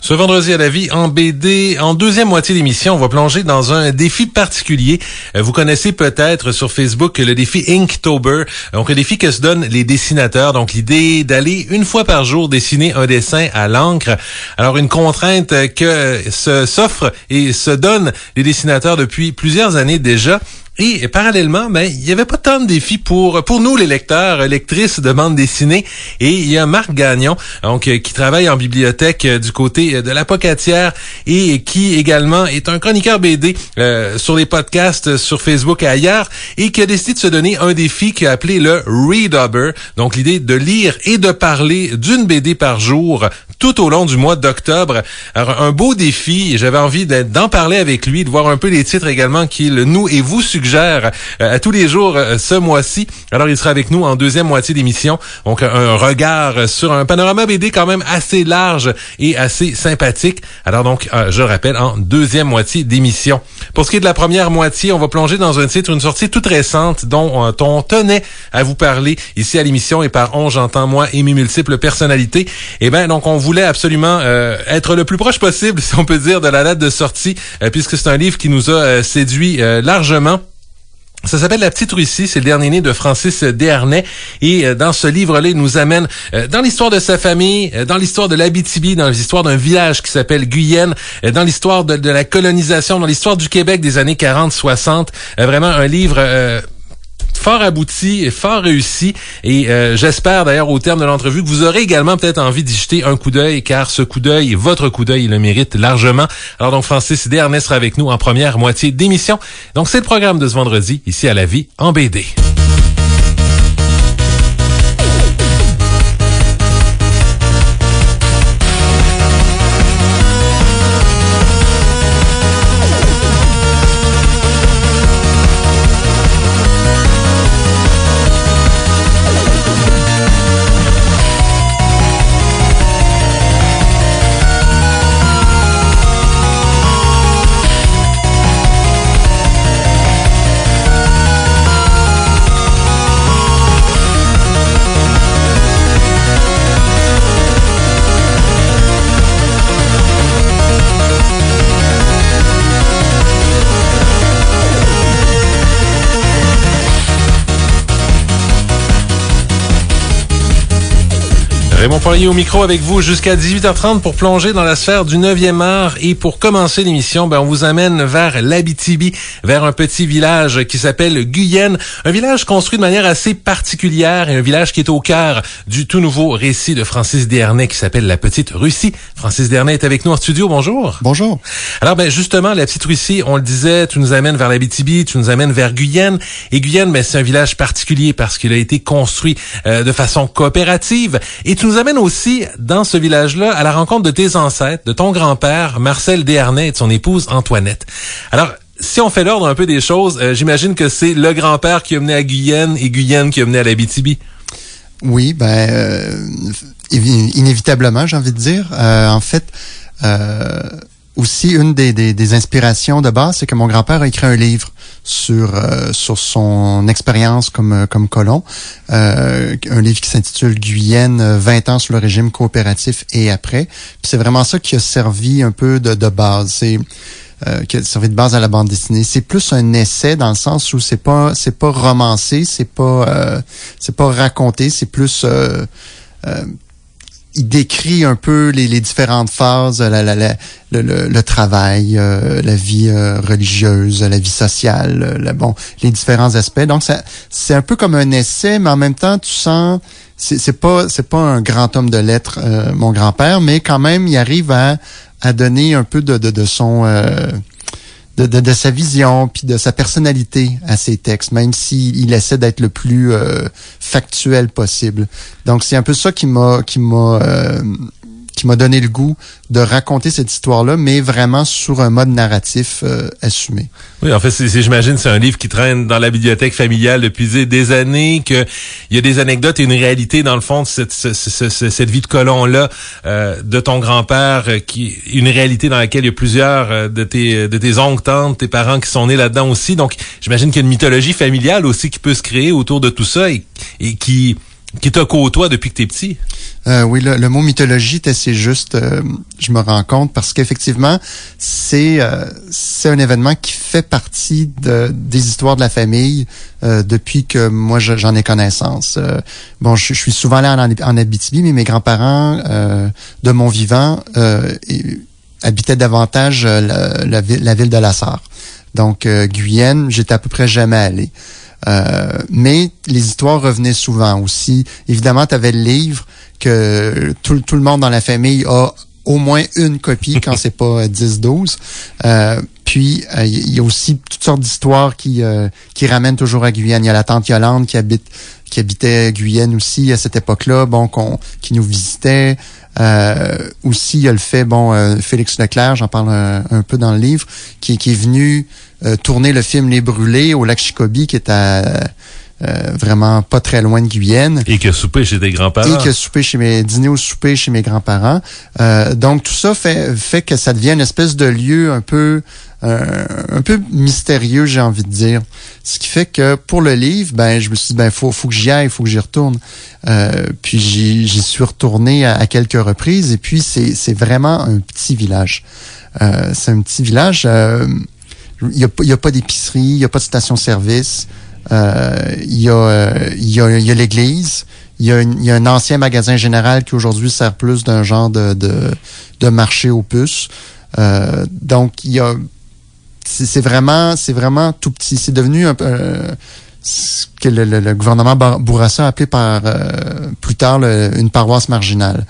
Ce vendredi à la vie en BD, en deuxième moitié d'émission, on va plonger dans un défi particulier. Vous connaissez peut-être sur Facebook le défi Inktober, donc un défi que se donnent les dessinateurs. Donc l'idée d'aller une fois par jour dessiner un dessin à l'encre. Alors une contrainte que s'offre et se donnent les dessinateurs depuis plusieurs années déjà. Et parallèlement, il y avait pas tant de défis pour nous, les lecteurs, lectrices de bande dessinée. Et il y a Marc Gagnon, donc qui travaille en bibliothèque du côté de l'Apocatière et qui également est un chroniqueur BD sur les podcasts, sur Facebook et ailleurs, et qui a décidé de se donner un défi qu'il a appelé le Readober. Donc l'idée de lire et de parler d'une BD par jour tout au long du mois d'octobre. Alors un beau défi, j'avais envie d'en parler avec lui, de voir un peu les titres également qu'il nous et vous suggère à tous les jours ce mois-ci. Alors il sera avec nous en deuxième moitié d'émission. Donc un regard sur un panorama BD quand même assez large et assez sympathique. Alors donc je le rappelle, en deuxième moitié d'émission. Pour ce qui est de la première moitié, on va plonger dans un titre, une sortie toute récente dont on tenait à vous parler ici à l'émission et par on j'entends moi et mes multiples personnalités. Et donc on voulait absolument être le plus proche possible, si on peut dire, de la date de sortie, puisque c'est un livre qui nous a séduit largement. Ça s'appelle La Petite Russie, c'est le dernier né de Francis Desharnais et dans ce livre-là, il nous amène dans l'histoire de sa famille, dans l'histoire de l'Abitibi, dans l'histoire d'un village qui s'appelle Guyenne, dans l'histoire de la colonisation, dans l'histoire du Québec des années 40-60. Vraiment un livre fort abouti et fort réussi et j'espère d'ailleurs au terme de l'entrevue que vous aurez également peut-être envie d'y jeter un coup d'œil car ce coup d'œil, votre coup d'œil, il le mérite largement. Alors donc Francis Desharnais sera avec nous en première moitié d'émission. Donc c'est le programme de ce vendredi ici à La Vie en BD. Raymond Poirier au micro avec vous jusqu'à 18h30 pour plonger dans la sphère du 9e art. Et pour commencer l'émission, on vous amène vers l'Abitibi, vers un petit village qui s'appelle Guyenne. Un village construit de manière assez particulière et un village qui est au cœur du tout nouveau récit de Francis Desharnais qui s'appelle La Petite Russie. Francis Desharnais est avec nous en studio. Bonjour. Bonjour. Alors, justement, La Petite Russie, on le disait, tu nous amènes vers l'Abitibi, tu nous amènes vers Guyenne. Et Guyenne, c'est un village particulier parce qu'il a été construit de façon coopérative. Et tu nous amènes aussi dans ce village-là à la rencontre de tes ancêtres, de ton grand-père, Marcel Desharnais, et de son épouse Antoinette. Alors, si on fait l'ordre un peu des choses, j'imagine que c'est le grand-père qui a mené à Guyenne et Guyenne qui a mené à l'Abitibi. Oui, inévitablement, j'ai envie de dire. En fait, aussi, une des inspirations de base, c'est que mon grand-père a écrit un livre sur son expérience comme colon. Un livre qui s'intitule Guyenne, 20 ans sous le régime coopératif et après. Puis c'est vraiment ça qui a servi un peu de base. Qui a servi de base à la bande dessinée. C'est plus un essai dans le sens où c'est pas romancé, c'est pas raconté, c'est plus il décrit un peu les différentes phases, le travail, la vie religieuse, la vie sociale, les différents aspects. Donc c'est un peu comme un essai, mais en même temps tu sens c'est pas un grand homme de lettres, mon grand-père, mais quand même il arrive à donner un peu de son de sa vision puis de sa personnalité à ses textes, même s'il essaie d'être le plus factuel possible. Donc c'est un peu ça qui m'a donné le goût de raconter cette histoire-là, mais vraiment sur un mode narratif assumé. Oui, en fait, j'imagine c'est un livre qui traîne dans la bibliothèque familiale depuis des années, qu'il y a des anecdotes et une réalité dans le fond de cette vie de colon-là de ton grand-père, une réalité dans laquelle il y a plusieurs de tes oncles, tantes, tes parents qui sont nés là-dedans aussi. Donc, j'imagine qu'il y a une mythologie familiale aussi qui peut se créer autour de tout ça et qui te côtoie depuis que t'es petit. Oui, le mot mythologie est assez juste, je me rends compte, parce qu'effectivement, c'est un événement qui fait partie des histoires de la famille depuis que moi j'en ai connaissance. Bon, je suis souvent allé en Abitibi, mais mes grands-parents de mon vivant habitaient davantage la ville de La Sarre. Donc, Guyenne, j'étais à peu près jamais allé. Mais les histoires revenaient souvent aussi. Évidemment, tu avais le livre que tout le monde dans la famille a au moins une copie quand c'est pas 10-12. Puis, il y a aussi toutes sortes d'histoires qui ramènent toujours à Guyenne. Il y a la tante Yolande qui habitait Guyenne aussi à cette époque-là, bon, qui nous visitait. Aussi, il y a le fait, Félix Leclerc, j'en parle un peu dans le livre, qui est venu tourner le film Les Brûlés au lac Chicobi, qui est à vraiment pas très loin de Guyenne. Et qui a soupé chez tes grands-parents. Et qui a soupé dîné au souper chez mes grands-parents. Donc, tout ça fait que ça devient une espèce de lieu un peu mystérieux, j'ai envie de dire. Ce qui fait que pour le livre, je me suis dit, faut que j'y aille, faut que j'y retourne. Puis j'y suis retourné à quelques reprises. Et puis c'est vraiment un petit village. C'est un petit village. Il y a pas d'épicerie, il y a pas de station-service. Il y a l'église. Il y a un ancien magasin général qui aujourd'hui sert plus d'un genre de marché aux puces. Donc c'est vraiment tout petit. C'est devenu un peu ce que le gouvernement Bourassa a appelé plus tard une paroisse marginale.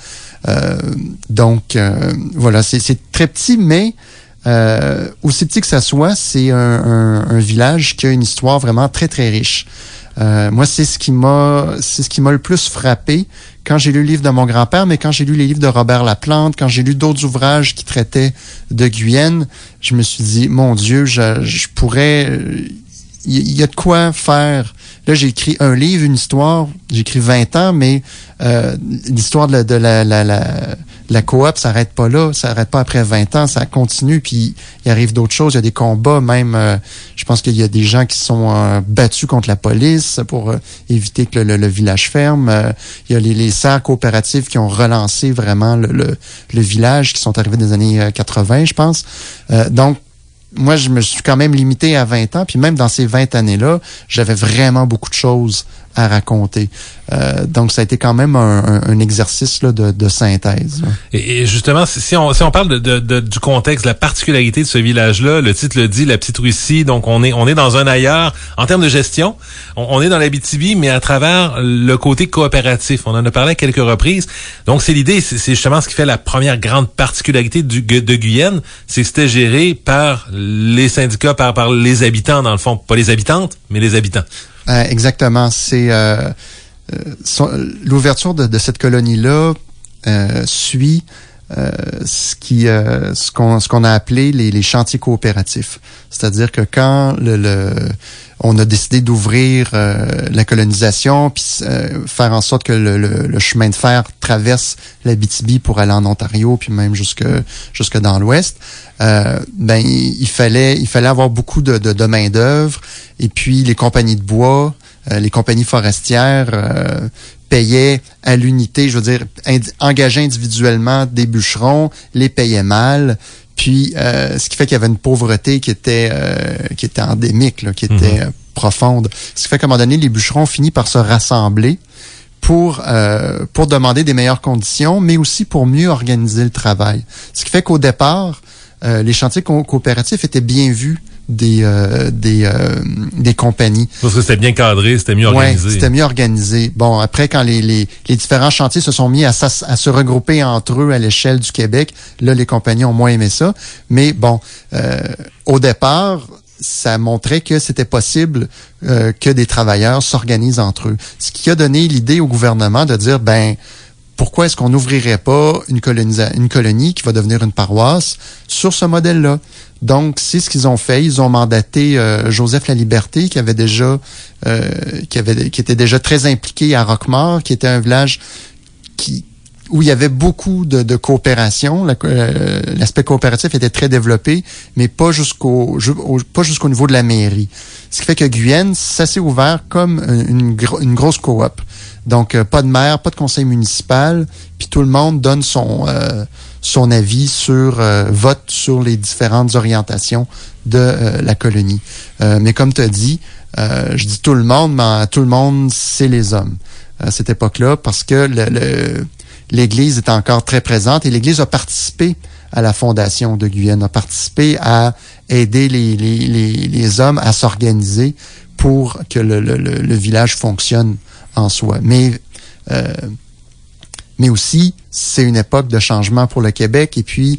Donc voilà, c'est très petit, mais aussi petit que ça soit, c'est un village qui a une histoire vraiment très très riche. Moi, c'est ce qui m'a le plus frappé quand j'ai lu le livre de mon grand-père, mais quand j'ai lu les livres de Robert Laplante, quand j'ai lu d'autres ouvrages qui traitaient de Guyenne, je me suis dit, mon Dieu, je pourrais, il y a de quoi faire. Là, j'ai écrit un livre, une histoire, j'ai écrit 20 ans, mais l'histoire de la coop s'arrête pas là, ça s'arrête pas après 20 ans, ça continue, puis il arrive d'autres choses, il y a des combats, même, je pense qu'il y a des gens qui sont battus contre la police pour éviter que le village ferme. Il y a les serres coopératives qui ont relancé vraiment le village, qui sont arrivés dans les années 80, je pense. Donc, moi, je me suis quand même limité à 20 ans, puis même dans ces 20 années-là, j'avais vraiment beaucoup de choses à raconter. Donc, ça a été quand même un exercice là, de synthèse. Là. Et justement, si on parle du contexte, de la particularité de ce village-là, le titre le dit, la Petite Russie, donc on est dans un ailleurs. En termes de gestion, on est dans l'Abitibi, mais à travers le côté coopératif. On en a parlé à quelques reprises. Donc, c'est l'idée, c'est justement ce qui fait la première grande particularité de Guyenne, c'est que c'était géré par les syndicats, par les habitants, dans le fond. Pas les habitantes, mais les habitants. Exactement. C'est l'ouverture de cette colonie-là suit ce qu'on a appelé les chantiers coopératifs. C'est-à-dire que quand on a décidé d'ouvrir la colonisation, puis faire en sorte que le chemin de fer traverse l'Abitibi pour aller en Ontario, puis même jusque dans l'Ouest, il fallait avoir beaucoup de main d'œuvre, et puis les compagnies de bois, les compagnies forestières payaient à l'unité, je veux dire, engageaient individuellement des bûcherons, les payaient mal. Puis, ce qui fait qu'il y avait une pauvreté qui était endémique, là, qui était profonde. Ce qui fait qu'à un moment donné, les bûcherons ont fini par se rassembler pour demander des meilleures conditions, mais aussi pour mieux organiser le travail. Ce qui fait qu'au départ, les chantiers coopératifs étaient bien vus des compagnies. Parce que c'était bien cadré, c'était mieux organisé. Oui, c'était mieux organisé. Bon, après, quand les différents chantiers se sont mis à se regrouper entre eux à l'échelle du Québec, là, les compagnies ont moins aimé ça. Mais bon, au départ, ça montrait que c'était possible que des travailleurs s'organisent entre eux. Ce qui a donné l'idée au gouvernement de dire, pourquoi est-ce qu'on n'ouvrirait pas une colonie qui va devenir une paroisse sur ce modèle-là? Donc, c'est ce qu'ils ont fait. Ils ont mandaté Joseph Laliberté, qui était déjà très impliqué à Roquemort, qui était un village où il y avait beaucoup de coopération. L'aspect coopératif était très développé, mais pas jusqu'au niveau de la mairie. Ce qui fait que Guyenne, ça s'est ouvert comme une grosse coop. Donc, pas de maire, pas de conseil municipal, puis tout le monde donne son avis vote sur les différentes orientations de la colonie. Mais comme tu as dit, je dis tout le monde, mais tout le monde, c'est les hommes à cette époque-là, parce que l'Église est encore très présente et l'Église a participé à la fondation de Guyenne, a participé à aider les hommes à s'organiser pour que le village fonctionne en soi. Mais aussi, c'est une époque de changement pour le Québec. Et puis,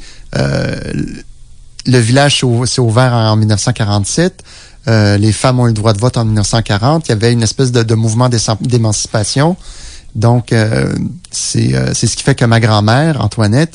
le village s'est ouvert en 1947. Les femmes ont eu le droit de vote en 1940. Il y avait une espèce de mouvement d'émancipation. Donc, c'est ce qui fait que ma grand-mère, Antoinette,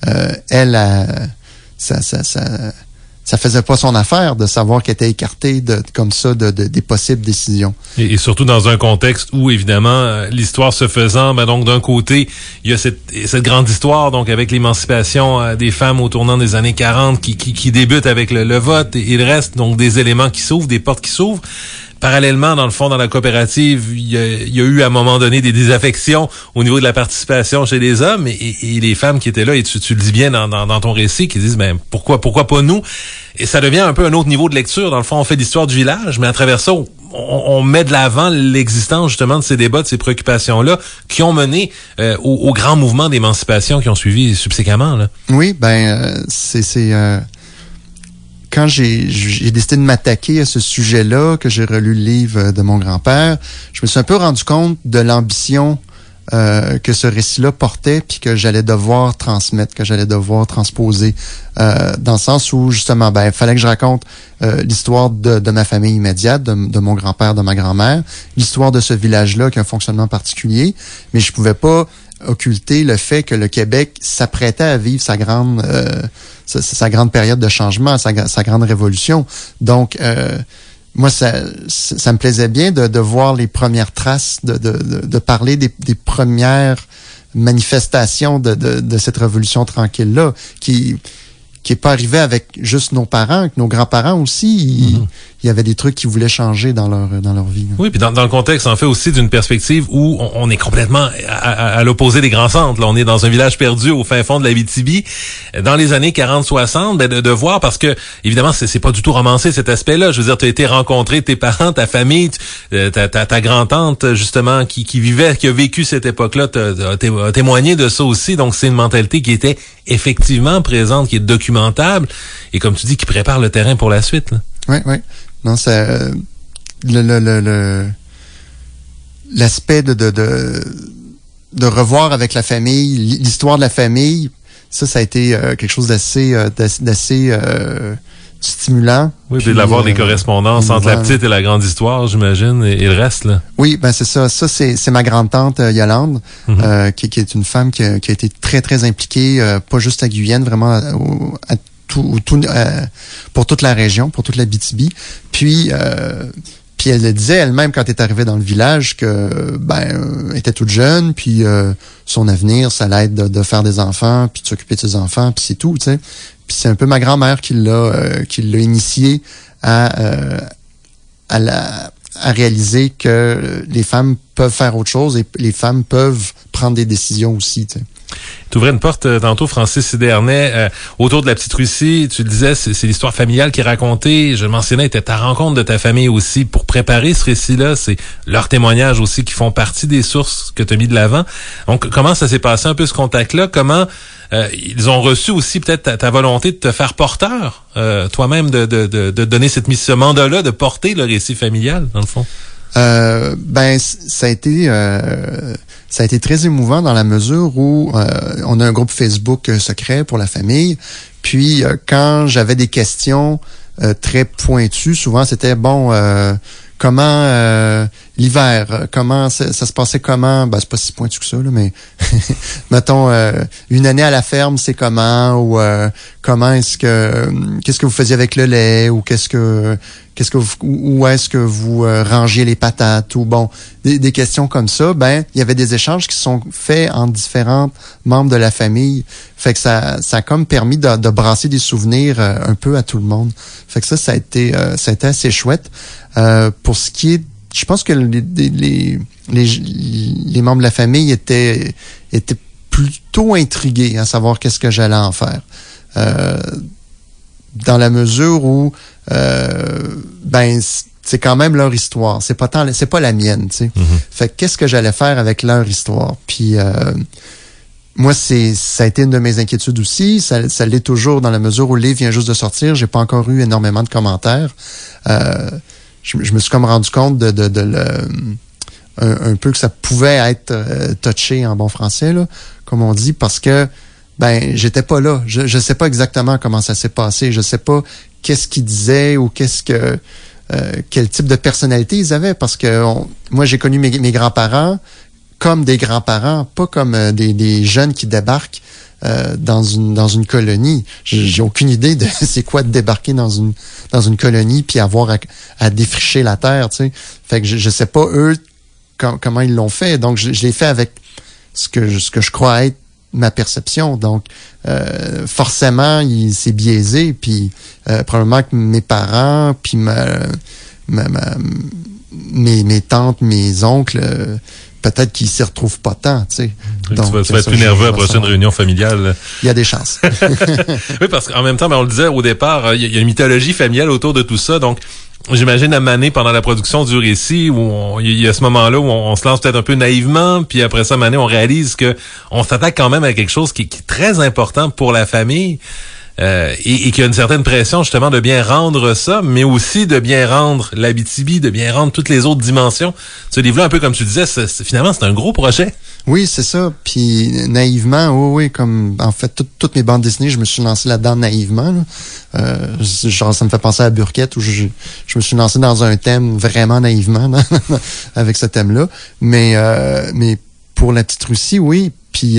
ça faisait pas son affaire de savoir qu'elle était écartée comme ça des possibles décisions. Et surtout dans un contexte où, évidemment, l'histoire se faisant, donc d'un côté, il y a cette grande histoire, donc avec l'émancipation des femmes au tournant des années 40 qui débute avec le vote et le reste, donc des éléments qui s'ouvrent, des portes qui s'ouvrent. Parallèlement, dans le fond, dans la coopérative, il y a eu à un moment donné des désaffections au niveau de la participation chez les hommes et les femmes qui étaient là, et tu le dis bien dans ton récit, qui disent pourquoi pas nous? Et ça devient un peu un autre niveau de lecture. Dans le fond, on fait l'histoire du village, mais à travers ça, on met de l'avant l'existence justement de ces débats, de ces préoccupations-là qui ont mené au grand mouvement d'émancipation qui ont suivi subséquemment, là. Oui, quand j'ai décidé de m'attaquer à ce sujet-là, que j'ai relu le livre de mon grand-père, je me suis un peu rendu compte de l'ambition que ce récit-là portait, puis que j'allais devoir transmettre, que j'allais devoir transposer, dans le sens où, justement, il fallait que je raconte l'histoire de ma famille immédiate, de mon grand-père, de ma grand-mère, l'histoire de ce village-là qui a un fonctionnement particulier, mais je pouvais pas occulter le fait que le Québec s'apprêtait à vivre sa grande période de changement, sa grande révolution. Donc, moi, ça me plaisait bien de voir les premières traces, de parler des premières manifestations de cette révolution tranquille-là, qui est pas arrivée avec juste nos parents, avec nos grands-parents aussi. Il y avait des trucs qui voulaient changer dans leur vie. Oui, puis dans le contexte, en fait, aussi d'une perspective où on est complètement à l'opposé des grands centres. Là, on est dans un village perdu au fin fond de l'Abitibi. Dans les années 40-60, de voir, parce que, évidemment, c'est pas du tout romancé, cet aspect-là. Je veux dire, tu as été rencontrer tes parents, ta famille, ta grand-tante, justement, qui a vécu cette époque-là, a témoigné de ça aussi. Donc, c'est une mentalité qui était effectivement présente, qui est documentable, et comme tu dis, qui prépare le terrain pour la suite, là. Oui. Non, c'est l'aspect de revoir avec la famille, l'histoire de la famille, ça a été quelque chose d'assez stimulant. Oui, puis d'avoir des correspondances entre la petite et la grande histoire, j'imagine, et le reste, là. Oui, c'est ça. Ça, c'est ma grande-tante Yolande, qui est une femme qui a été très, très impliquée, pas juste à Guyenne, vraiment pour toute la région, pour toute l'Abitibi. Puis elle le disait elle-même quand elle est arrivée dans le village que elle était toute jeune, puis son avenir, ça allait être de faire des enfants, puis de s'occuper de ses enfants, puis c'est tout, tu sais. Puis c'est un peu ma grand-mère qui l'a initiée à réaliser que les femmes peuvent faire autre chose et les femmes peuvent prendre des décisions aussi, tu sais. Tu ouvrais une porte tantôt, Francis Sidernay, autour de la petite Russie. Tu le disais, c'est l'histoire familiale qui est racontée. Je le mentionnais, était ta rencontre de ta famille aussi pour préparer ce récit-là. C'est leurs témoignages aussi qui font partie des sources que tu as mis de l'avant. Donc, comment ça s'est passé un peu ce contact-là? Comment ils ont reçu aussi peut-être ta volonté de te faire porteur, toi-même, de donner ce mandat-là, de porter le récit familial, dans le fond? Ça a été très émouvant dans la mesure où on a un groupe Facebook secret pour la famille. Puis quand j'avais des questions très pointues, souvent c'était comment l'hiver, comment ça se passait comment? Ben, c'est pas si pointu que ça, là, mais mettons, une année à la ferme, c'est comment? Ou comment qu'est-ce que vous faisiez avec le lait? Ou où est-ce que vous rangiez les patates? Ou bon, des questions comme ça. Ben, il y avait des échanges qui sont faits entre différents membres de la famille. Fait que ça a comme permis de brasser des souvenirs un peu à tout le monde. Fait que ça a été assez chouette. Pour ce qui est, je pense que les membres de la famille étaient plutôt intrigués à savoir qu'est-ce que j'allais en faire. Dans la mesure où ben c'est quand même leur histoire, c'est pas la mienne, tu sais. Mm-hmm. Fait que qu'est-ce que j'allais faire avec leur histoire? Puis moi, ça a été une de mes inquiétudes aussi. Ça l'est toujours dans la mesure où le livre vient juste de sortir. J'ai pas encore eu énormément de commentaires. Je me suis comme rendu compte un peu que ça pouvait être touché en bon français, là, comme on dit, parce que ben j'étais pas là. Je sais pas exactement comment ça s'est passé. Je sais pas qu'est-ce qu'ils disaient ou quel type de personnalité ils avaient, parce que moi j'ai connu mes grands-parents comme des grands-parents, pas comme des jeunes qui débarquent dans une colonie. J'ai aucune idée de c'est quoi de débarquer dans une colonie puis avoir à défricher la terre, tu sais. Fait que je sais pas eux comment ils l'ont fait. Donc je l'ai fait avec ce que je crois être ma perception. Donc forcément c'est biaisé, puis probablement que mes parents puis mes tantes, mes oncles peut-être qu'ils s'y retrouvent pas tant, tu sais. Donc, tu vas être plus nerveux à la prochaine réunion familiale. Il y a des chances. Oui, parce qu'en même temps, on le disait au départ, il y a une mythologie familiale autour de tout ça. Donc, j'imagine à Mané, pendant la production du récit, où il y a ce moment-là où on se lance peut-être un peu naïvement, puis après ça, Mané, on réalise que on s'attaque quand même à quelque chose qui est très important pour la famille. Et qu'il y a une certaine pression justement de bien rendre ça, mais aussi de bien rendre l'Abitibi, de bien rendre toutes les autres dimensions. Ce livre-là, un peu comme tu disais, finalement, c'est un gros projet. Oui, c'est ça. Puis naïvement, oui, comme en fait toutes mes bandes dessinées, je me suis lancé là-dedans naïvement. Là. Genre, ça me fait penser à Burkett, où je me suis lancé dans un thème vraiment naïvement avec ce thème-là. Mais pour La Petite Russie, oui. Puis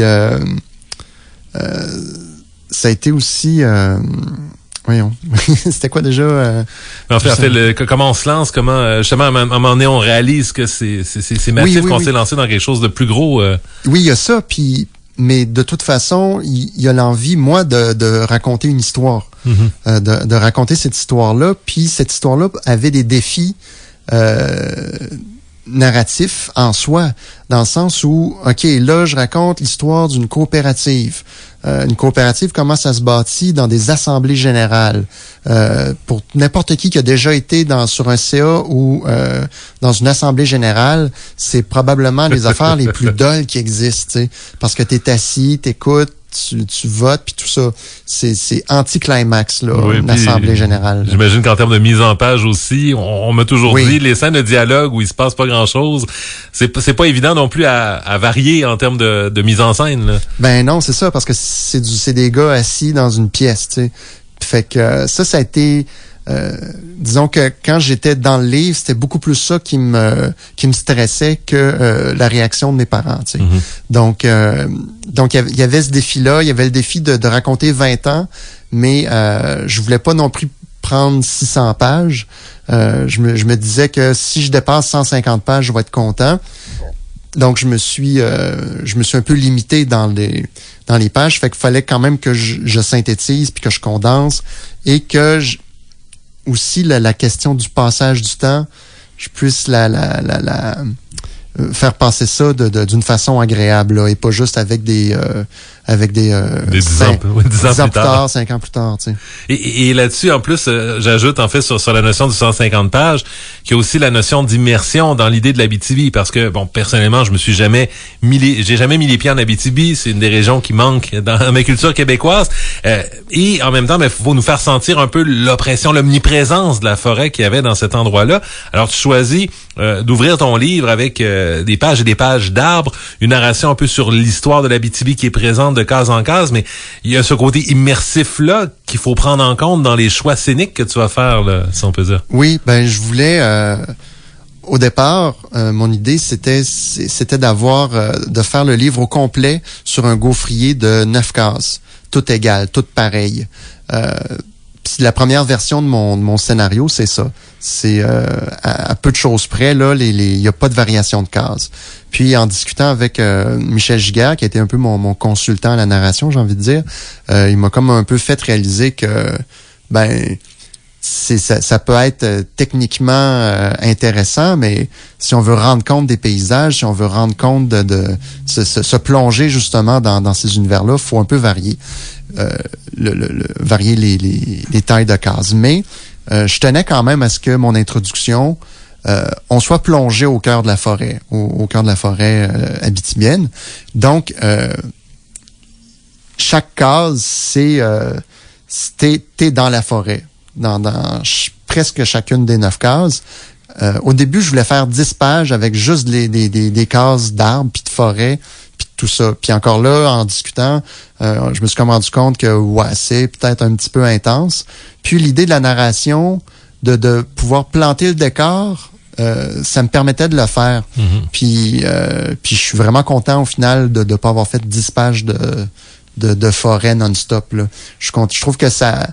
ça a été aussi... voyons, c'était quoi déjà? En fait, comment on se lance, comment justement à un moment donné on réalise que c'est massif, qu'on s'est lancé dans quelque chose de plus gros. Oui, il y a ça, puis mais de toute façon, il y a l'envie, moi, de raconter une histoire, de raconter cette histoire-là, puis cette histoire-là avait des défis narratifs en soi, dans le sens où, OK, là, je raconte l'histoire d'une coopérative. Une coopérative, comment ça se bâtit dans des assemblées générales. Pour n'importe qui a déjà été sur un CA ou dans une assemblée générale, c'est probablement les affaires les plus dolles qui existent, tu sais, parce que t'es assis, t'écoutes, tu votes, puis tout ça. C'est anti-climax, là, oui, une assemblée générale. J'imagine qu'en termes de mise en page aussi, on m'a toujours dit, les scènes de dialogue où il se passe pas grand-chose, c'est pas évident non plus à varier en termes de mise en scène, là. Ben non, c'est ça, parce que c'est des gars assis dans une pièce, tu sais. Fait que ça a été... disons que quand j'étais dans le livre, c'était beaucoup plus ça qui me stressait que la réaction de mes parents, tu sais. Donc il y avait ce défi-là, il y avait le défi de raconter 20 ans, mais je voulais pas non plus prendre 600 pages. Je me disais que si je dépasse 150 pages, je vais être content. Donc je me suis un peu limité dans les pages, fait qu'il fallait quand même que je synthétise puis que je condense et que aussi la question du passage du temps, je puisse faire passer ça d'une façon agréable, là, et pas juste avec des 10 ans plus tard, 5 ans plus tard, tu sais. Et là-dessus, en plus, j'ajoute en fait sur la notion du 150 pages, qu'il y a aussi la notion d'immersion dans l'idée de l'Abitibi, parce que bon, personnellement, j'ai jamais mis les pieds en Abitibi, c'est une des régions qui manque dans ma culture québécoise, et en même temps, il faut nous faire sentir un peu l'oppression, l'omniprésence de la forêt qu'il y avait dans cet endroit-là. Alors tu choisis d'ouvrir ton livre avec des pages et des pages d'arbres, une narration un peu sur l'histoire de l'Abitibi qui est présente de case en case, mais il y a ce côté immersif-là qu'il faut prendre en compte dans les choix scéniques que tu vas faire, là, si on peut dire. Oui, ben je voulais... au départ, mon idée, c'était de faire le livre au complet sur un gaufrier de 9 cases, tout égal, tout pareil. Puis la première version de mon scénario, c'est ça. C'est à peu de choses près, là, il y a pas de variation de cases. Puis en discutant avec Michel Giguère, qui a été un peu mon consultant à la narration, j'ai envie de dire, il m'a comme un peu fait réaliser que ça peut être techniquement intéressant, mais si on veut rendre compte des paysages, si on veut rendre compte de se plonger justement dans ces univers-là, il faut un peu varier. Varier les tailles de cases. Mais je tenais quand même à ce que mon introduction, on soit plongé au cœur de la forêt, au cœur de la forêt abitibienne. Donc, chaque case, t'es dans la forêt, dans presque chacune des 9 cases. Au début, je voulais faire 10 pages avec juste des cases d'arbres, puis de forêt, puis tout ça. Puis encore là, en discutant, je me suis comme rendu compte que c'est peut-être un petit peu intense. Puis l'idée de la narration, de pouvoir planter le décor, ça me permettait de le faire. Mm-hmm. Puis je suis vraiment content au final de ne pas avoir fait 10 pages de forêt non-stop, là. Je trouve que ça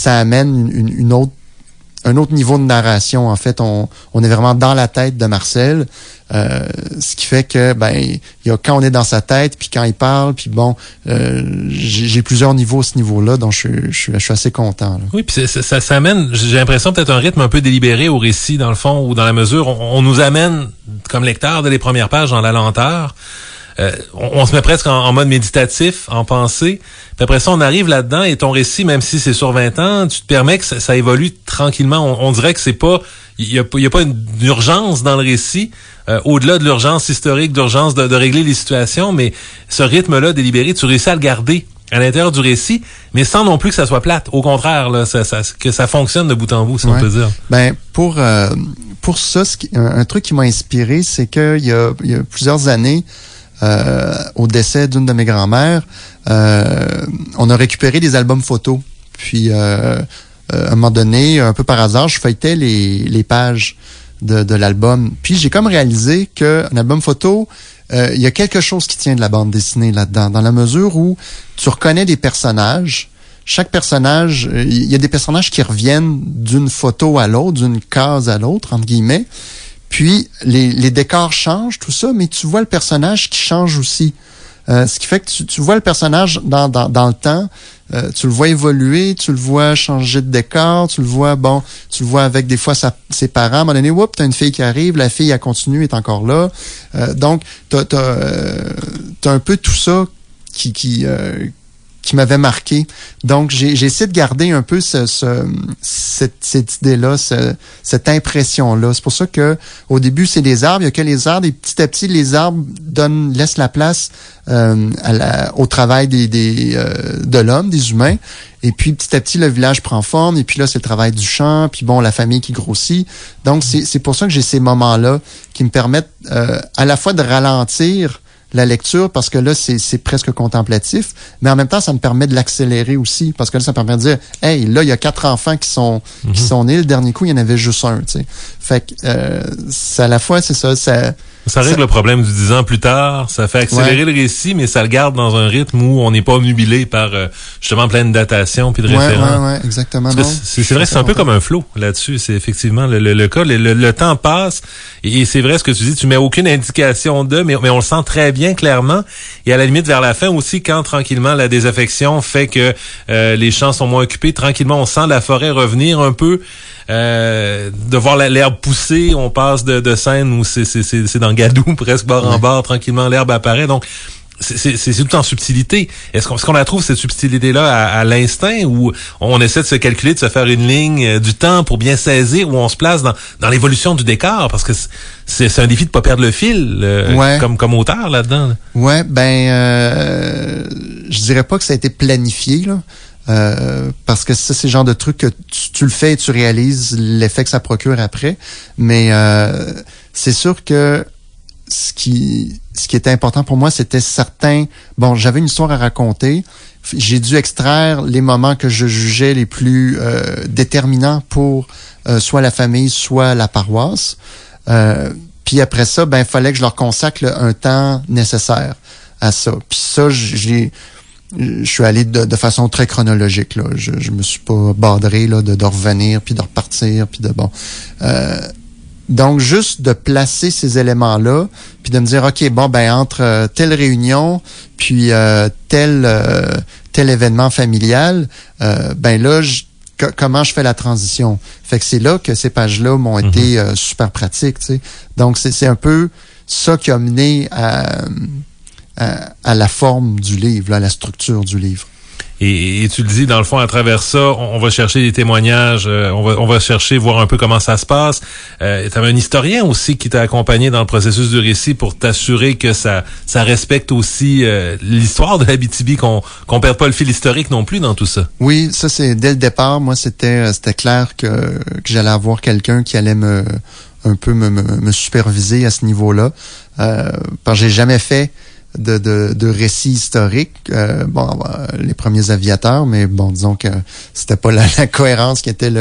amène un autre niveau de narration. En fait, on est vraiment dans la tête de Marcel, ce qui fait que il y a quand on est dans sa tête, puis quand il parle, puis j'ai plusieurs niveaux à ce niveau-là, donc je suis assez content, là. Oui, puis ça amène, j'ai l'impression, peut-être un rythme un peu délibéré au récit, dans le fond, ou dans la mesure, on nous amène, comme lecteur, dès les premières pages, dans la lenteur. On se met presque en mode méditatif, en pensée. Puis après ça, on arrive là-dedans et ton récit, même si c'est sur 20 ans, tu te permets que ça évolue tranquillement. On dirait que c'est pas, il y a pas une urgence dans le récit, au-delà de l'urgence historique, d'urgence de régler les situations, mais ce rythme-là délibéré, tu réussis à le garder à l'intérieur du récit, mais sans non plus que ça soit plate. Au contraire, là, que ça fonctionne de bout en bout, si on peut dire. Pour ça, un truc qui m'a inspiré, c'est qu'il y a plusieurs années, au décès d'une de mes grand-mères, on a récupéré des albums photos. Puis, à un moment donné, un peu par hasard, je feuilletais les pages de l'album. Puis, j'ai comme réalisé qu'un album photo, il y a quelque chose qui tient de la bande dessinée là-dedans, dans la mesure où tu reconnais des personnages. Chaque personnage, il y a des personnages qui reviennent d'une photo à l'autre, d'une case à l'autre, entre guillemets. Puis, les décors changent, tout ça, mais tu vois le personnage qui change aussi. Ce qui fait que tu vois le personnage dans le temps, tu le vois évoluer, tu le vois changer de décor, tu le vois avec des fois ses parents. À un moment donné, t'as une fille qui arrive, la fille, elle continue, est encore là. Donc, t'as un peu tout ça qui m'avait marqué. Donc, j'ai essayé de garder un peu cette idée-là, cette impression-là. C'est pour ça que au début, c'est des arbres. Il y a que les arbres. Et petit à petit, les arbres laissent la place au travail de l'homme, des humains. Et puis, petit à petit, le village prend forme. Et puis là, c'est le travail du champ. Puis la famille qui grossit. Donc, c'est pour ça que j'ai ces moments-là qui me permettent à la fois de ralentir la lecture, parce que là, c'est presque contemplatif, mais en même temps, ça me permet de l'accélérer aussi, parce que là, ça me permet de dire, hey, là, il y a 4 enfants qui sont nés, le dernier coup, il y en avait juste un, tu sais. Fait que, à la fois, c'est ça, ça règle le problème du 10 ans plus tard, ça fait accélérer le récit, mais ça le garde dans un rythme où on n'est pas obnubilé par justement plein de datations puis de référents. Ouais, exactement. C'est vrai, c'est un peu comme un flow là-dessus. C'est effectivement le cas. Le temps passe et c'est vrai ce que tu dis. Tu mets aucune indication mais on le sent très bien, clairement. Et à la limite, vers la fin aussi, quand tranquillement la désaffection fait que les champs sont moins occupés, tranquillement on sent la forêt revenir un peu. De voir l'herbe pousser, on passe de scènes où c'est dans Gadou, presque bord en bord, tranquillement l'herbe apparaît. Donc c'est tout en subtilité. Est-ce qu'on la trouve, cette subtilité-là, à l'instinct, ou on essaie de se calculer, de se faire une ligne du temps pour bien saisir où on se place dans l'évolution du décor, parce que c'est un défi de pas perdre le fil comme auteur là-dedans. Ouais, je dirais pas que ça a été planifié, là. Parce que ça, c'est le genre de truc que tu le fais et tu réalises l'effet que ça procure après. Mais c'est sûr que ce qui était important pour moi, c'était certain. Bon, j'avais une histoire à raconter. J'ai dû extraire les moments que je jugeais les plus déterminants pour soit la famille, soit la paroisse. Puis après ça, ben fallait que je leur consacre un temps nécessaire à ça. Puis ça, je suis allé de façon très chronologique, là. Je me suis pas badré là, de revenir, puis de repartir, puis de bon. Donc, juste de placer ces éléments-là, puis de me dire, OK, bon, ben entre telle réunion, puis tel événement familial, ben là, comment je fais la transition? Fait que c'est là que ces pages-là m'ont été super pratiques, tu sais. Donc, c'est un peu ça qui a mené à la forme du livre, là, à la structure du livre. Et tu le dis, dans le fond, à travers ça, on va chercher des témoignages, on va chercher, voir un peu comment ça se passe. Tu avais un historien aussi qui t'a accompagné dans le processus du récit pour t'assurer que ça respecte aussi l'histoire de l'Abitibi, qu'on perd pas le fil historique non plus dans tout ça. Oui, ça c'est dès le départ. Moi, c'était clair que j'allais avoir quelqu'un qui allait me superviser à ce niveau-là. Parce que j'ai jamais fait de récits historiques, les premiers aviateurs, mais bon, disons que c'était pas la cohérence qui était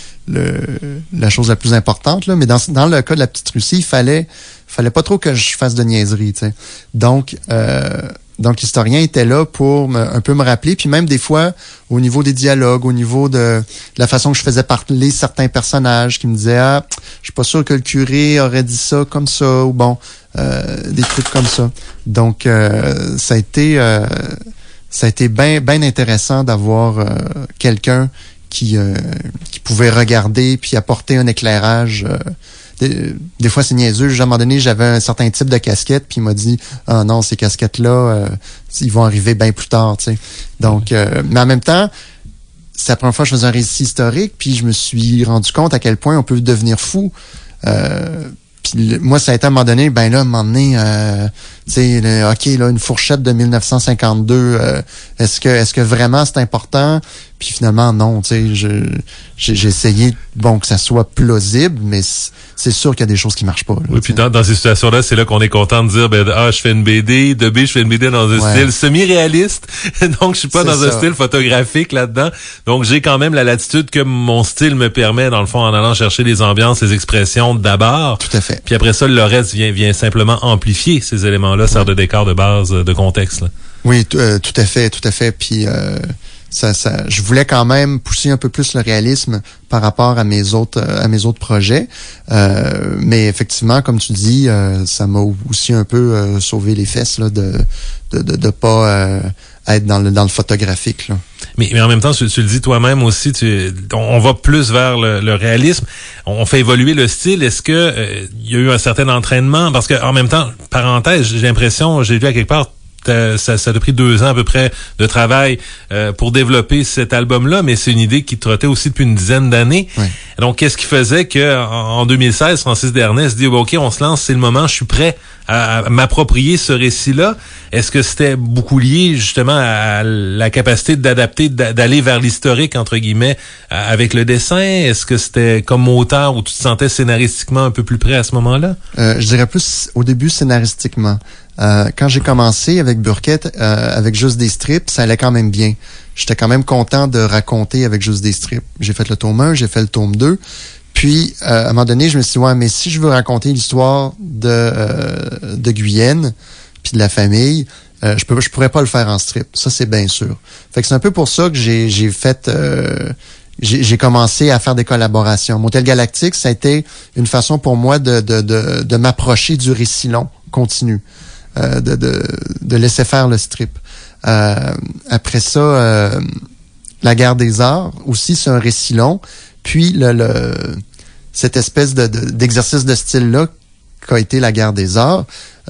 la chose la plus importante, là. Mais dans le cas de la Petite Russie, il fallait pas trop que je fasse de niaiseries, tu sais. Donc l'historien était là pour un peu me rappeler, puis même des fois, au niveau des dialogues, au niveau de la façon que je faisais parler certains personnages, qui me disaient, je suis pas sûr que le curé aurait dit ça comme ça, ou bon, des trucs comme ça. Donc, ça a été bien intéressant d'avoir quelqu'un qui pouvait regarder puis apporter un éclairage. Des fois, c'est niaiseux. À un moment donné, j'avais un certain type de casquette, puis il m'a dit « Ah non, ces casquettes-là, ils vont arriver bien plus tard. » tu sais. Donc, mais en même temps, c'est la première fois que je faisais un récit historique, puis je me suis rendu compte à quel point on peut devenir fou. Puis moi, ça a été à un moment donné, ben là, à un moment donné, tu sais, OK, là, une fourchette de 1952, est-ce que vraiment c'est important? Puis finalement, non, tu sais, j'ai essayé, bon, que ça soit plausible, mais c'est sûr qu'il y a des choses qui marchent pas. Là, oui, puis dans ces situations-là, c'est là qu'on est content de dire, je fais une BD, de B, je fais une BD dans un style semi-réaliste, donc je suis pas dans un style photographique là-dedans, donc j'ai quand même la latitude que mon style me permet, dans le fond, en allant chercher les ambiances, les expressions d'abord. Tout à fait. Puis après ça, le reste vient simplement amplifier ces éléments-là, sert de décor de base, de contexte, là. Oui, tout à fait. Puis je voulais quand même pousser un peu plus le réalisme par rapport à mes autres projets. Mais effectivement, comme tu dis, ça m'a aussi un peu sauvé les fesses là, de pas être dans le photographique, là. Mais en même temps, tu le dis toi-même aussi, on va plus vers le réalisme. On fait évoluer le style. Est-ce que il y a eu un certain entraînement? Parce que en même temps, parenthèse, j'ai l'impression, j'ai lu à quelque part, ça t'a pris 2 ans à peu près de travail pour développer cet album-là, mais c'est une idée qui trottait aussi depuis une dizaine d'années. Oui. Donc, qu'est-ce qui faisait que en 2016, Francis Dernay se dit, OK, on se lance, c'est le moment, je suis prêt à m'approprier ce récit-là. Est-ce que c'était beaucoup lié justement à la capacité d'adapter, d'aller vers l'historique, entre guillemets, avec le dessin? Est-ce que c'était comme auteur où tu te sentais scénaristiquement un peu plus près à ce moment-là? Je dirais plus au début scénaristiquement. Quand j'ai commencé avec Burkett, avec juste des strips, ça allait quand même bien. J'étais quand même content de raconter avec juste des strips. J'ai fait le tome 1, j'ai fait le tome 2. Puis, à un moment donné, je me suis dit, mais si je veux raconter l'histoire de Guyenne, puis de la famille, je pourrais pas le faire en strip. Ça, c'est bien sûr. Fait que c'est un peu pour ça que j'ai fait... J'ai commencé à faire des collaborations. Motel Galactique, ça a été une façon pour moi de m'approcher du récit long, continu. De laisser faire le strip. Après ça, La Guerre des Arts, aussi, c'est un récit long. Puis, cette espèce d'exercice de style-là qu'a été La Guerre des Arts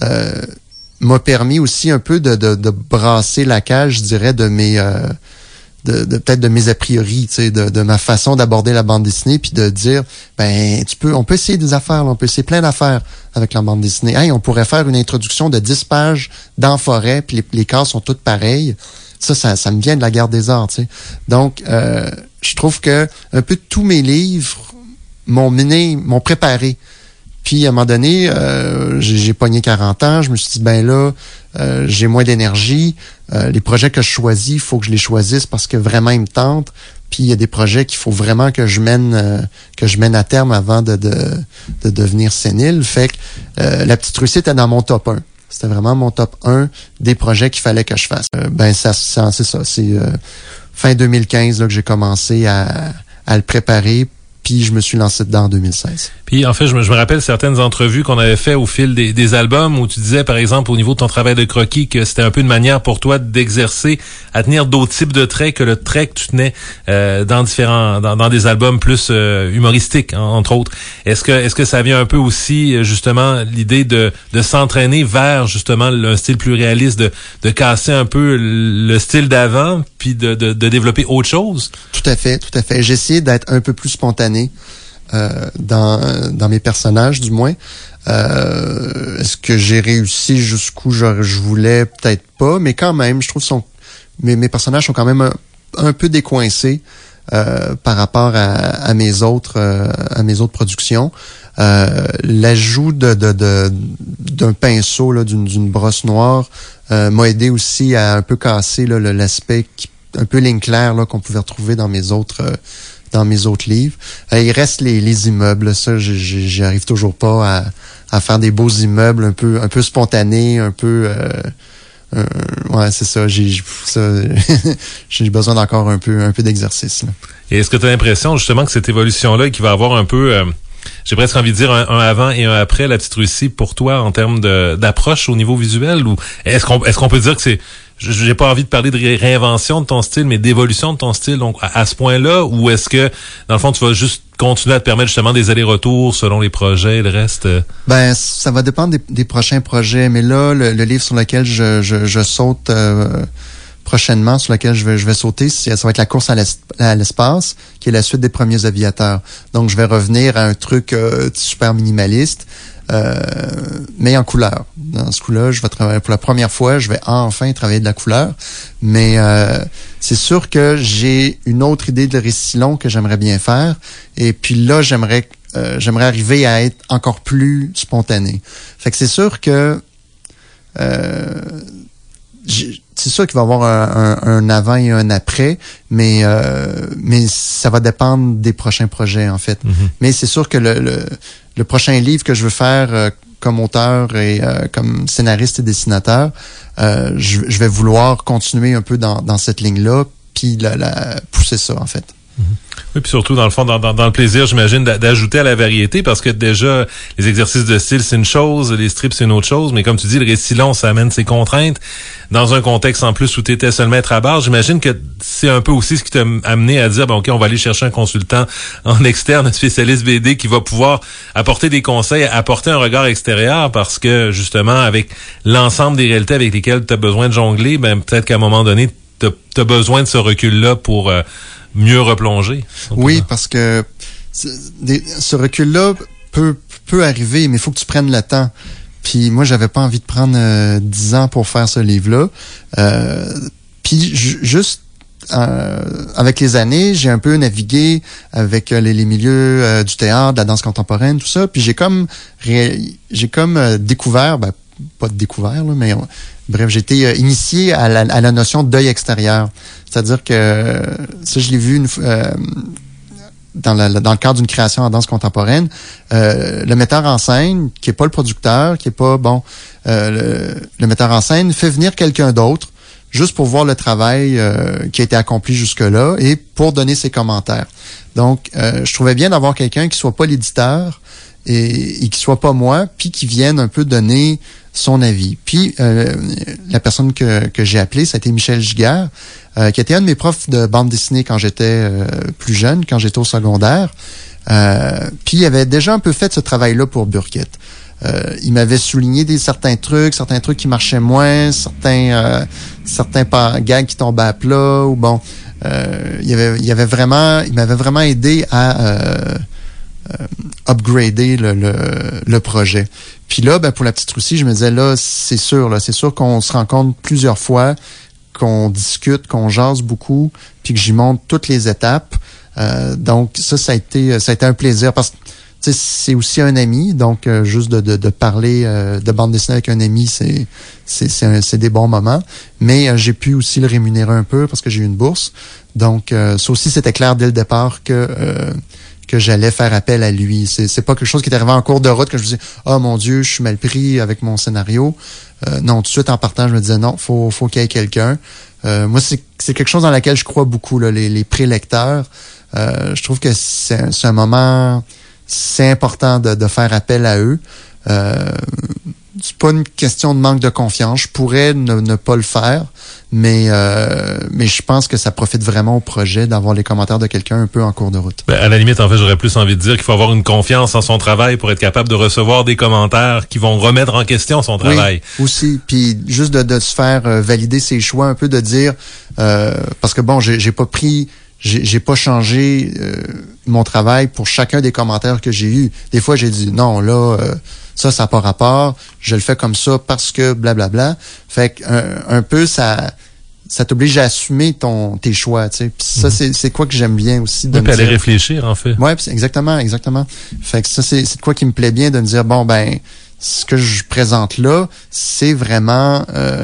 m'a permis aussi un peu de brasser la cage, je dirais, de mes... peut-être de mes a priori, tu sais, de ma façon d'aborder la bande dessinée, puis de dire, on peut essayer des affaires, là, on peut essayer plein d'affaires avec la bande dessinée. Hey, on pourrait faire une introduction de 10 pages dans la forêt, puis les cases sont toutes pareilles. Ça me vient de La Guerre des Arts, tu sais. Donc, je trouve que un peu tous mes livres m'ont préparé. Puis, à un moment donné, j'ai pogné 40 ans, je me suis dit, j'ai moins d'énergie. Les projets que je choisis, il faut que je les choisisse parce que vraiment, ils me tentent. Puis il y a des projets qu'il faut vraiment que je mène à terme avant de devenir sénile. Fait que La Petite Russie était dans mon top 1. C'était vraiment mon top 1 des projets qu'il fallait que je fasse. C'est ça. C'est fin 2015 là, que j'ai commencé à le préparer. Puis je me suis lancé dedans en 2016. Puis en fait, je me rappelle certaines entrevues qu'on avait fait au fil des albums où tu disais, par exemple, au niveau de ton travail de croquis, que c'était un peu une manière pour toi d'exercer à tenir d'autres types de traits que le trait que tu tenais dans des albums plus humoristiques, entre autres. Est-ce que ça vient un peu aussi justement l'idée de s'entraîner vers justement un style plus réaliste, de casser un peu le style d'avant, puis de développer autre chose? Tout à fait. J'ai essayé d'être un peu plus spontané dans mes personnages, du moins. Est-ce que j'ai réussi jusqu'où je voulais? Peut-être pas, mais quand même, je trouve mes personnages sont quand même un peu décoincés par rapport à mes autres productions. L'ajout d'un pinceau, là, d'une brosse noire m'a aidé aussi à un peu casser là, l'aspect un peu ligne claire là, qu'on pouvait retrouver dans mes autres livres. Il reste les immeubles. Ça, j'arrive toujours pas à faire des beaux immeubles un peu spontanés, un peu... ouais, c'est ça. J'ai besoin d'encore un peu d'exercice. Là. Et est-ce que tu as l'impression justement que cette évolution-là, qui va avoir un peu... j'ai presque envie de dire un avant et un après La Petite Russie pour toi en termes d'approche au niveau visuel, ou est-ce qu'on peut dire que c'est... J'ai pas envie de parler de réinvention de ton style, mais d'évolution de ton style, donc à ce point-là, ou est-ce que, dans le fond, tu vas juste continuer à te permettre justement des allers-retours selon les projets et le reste? Ça va dépendre des prochains projets, mais là, le livre sur lequel je saute prochainement, sur lequel je vais sauter, ça va être La Course à l'espace, qui est la suite des Premiers Aviateurs. Donc, je vais revenir à un truc super minimaliste, mais en couleur. Dans ce coup-là, je vais travailler pour la première fois, je vais enfin travailler de la couleur. Mais c'est sûr que j'ai une autre idée de récit long que j'aimerais bien faire. Et puis là, j'aimerais arriver à être encore plus spontané. Fait que c'est sûr que c'est sûr qu'il va y avoir un avant et un après, mais ça va dépendre des prochains projets, en fait. Mm-hmm. Mais c'est sûr que le prochain livre que je veux faire comme auteur et comme scénariste et dessinateur, je vais vouloir continuer un peu dans cette ligne-là, puis la pousser ça, en fait. Oui, puis surtout, dans le fond, dans le plaisir, j'imagine, d'ajouter à la variété, parce que déjà, les exercices de style, c'est une chose, les strips, c'est une autre chose, mais comme tu dis, le récit long, ça amène ses contraintes. Dans un contexte, en plus, où tu étais seul maître à barre, j'imagine que c'est un peu aussi ce qui t'a amené à dire, OK, on va aller chercher un consultant en externe, un spécialiste BD qui va pouvoir apporter des conseils, apporter un regard extérieur, parce que, justement, avec l'ensemble des réalités avec lesquelles tu as besoin de jongler, peut-être qu'à un moment donné, t'as besoin de ce recul-là pour mieux replonger. Oui, parce que ce recul-là peut arriver, mais il faut que tu prennes le temps. Puis moi, j'avais pas envie de prendre 10 ans pour faire ce livre-là. Puis juste avec les années, j'ai un peu navigué avec les milieux du théâtre, de la danse contemporaine, tout ça. Puis j'ai comme découvert, pas découvert, là, mais bref, j'ai été initié à la notion de deuil extérieur. C'est-à-dire que ça, je l'ai vu dans le cadre d'une création en danse contemporaine. Le metteur en scène, qui est pas le producteur, qui est pas le metteur en scène fait venir quelqu'un d'autre juste pour voir le travail qui a été accompli jusque-là et pour donner ses commentaires. Donc, je trouvais bien d'avoir quelqu'un qui soit pas l'éditeur et qui soit pas moi, puis qui vienne un peu donner son avis. Puis, la personne que j'ai appelée, ça a été Michel Giguère, qui était un de mes profs de bande dessinée quand j'étais plus jeune, quand j'étais au secondaire. Puis, il avait déjà un peu fait ce travail-là pour Burkett. Il m'avait souligné certains trucs qui marchaient moins, certains gags qui tombaient à plat, ou bon, il m'avait vraiment aidé à upgrader le projet. Puis là, pour La Petite Russie, je me disais, là, c'est sûr qu'on se rencontre plusieurs fois, qu'on discute, qu'on jase beaucoup, puis que j'y montre toutes les étapes. Donc ça a été un plaisir, parce que c'est aussi un ami, donc juste de parler de bande dessinée avec un ami, c'est des bons moments. Mais j'ai pu aussi le rémunérer un peu parce que j'ai eu une bourse. Donc ça aussi, c'était clair dès le départ que j'allais faire appel à lui. C'est pas quelque chose qui est arrivé en cours de route que je me disais « Oh mon Dieu, je suis mal pris avec mon scénario. » Non, tout de suite en partant, je me disais « Non, faut qu'il y ait quelqu'un. » Moi, c'est quelque chose dans laquelle je crois beaucoup, là, les prélecteurs. Je trouve que c'est un moment, c'est important de faire appel à eux. C'est pas une question de manque de confiance. Je pourrais ne pas le faire, mais je pense que ça profite vraiment au projet d'avoir les commentaires de quelqu'un un peu en cours de route. Ben, à la limite, en fait, j'aurais plus envie de dire qu'il faut avoir une confiance en son travail pour être capable de recevoir des commentaires qui vont remettre en question son travail. Oui, aussi. Puis juste de se faire valider ses choix, un peu de dire parce que bon, j'ai pas changé mon travail pour chacun des commentaires que j'ai eus. Des fois, j'ai dit non, là, ça n'a pas rapport, je le fais comme ça parce que blablabla. Fait que un peu, ça t'oblige à assumer tes choix, tu sais. Puis ça, c'est quoi que j'aime bien aussi de me dire. Aller réfléchir, en fait. Ouais, exactement. Fait que ça, c'est de quoi qui me plaît bien de me dire, bon, ben, ce que je présente là, c'est vraiment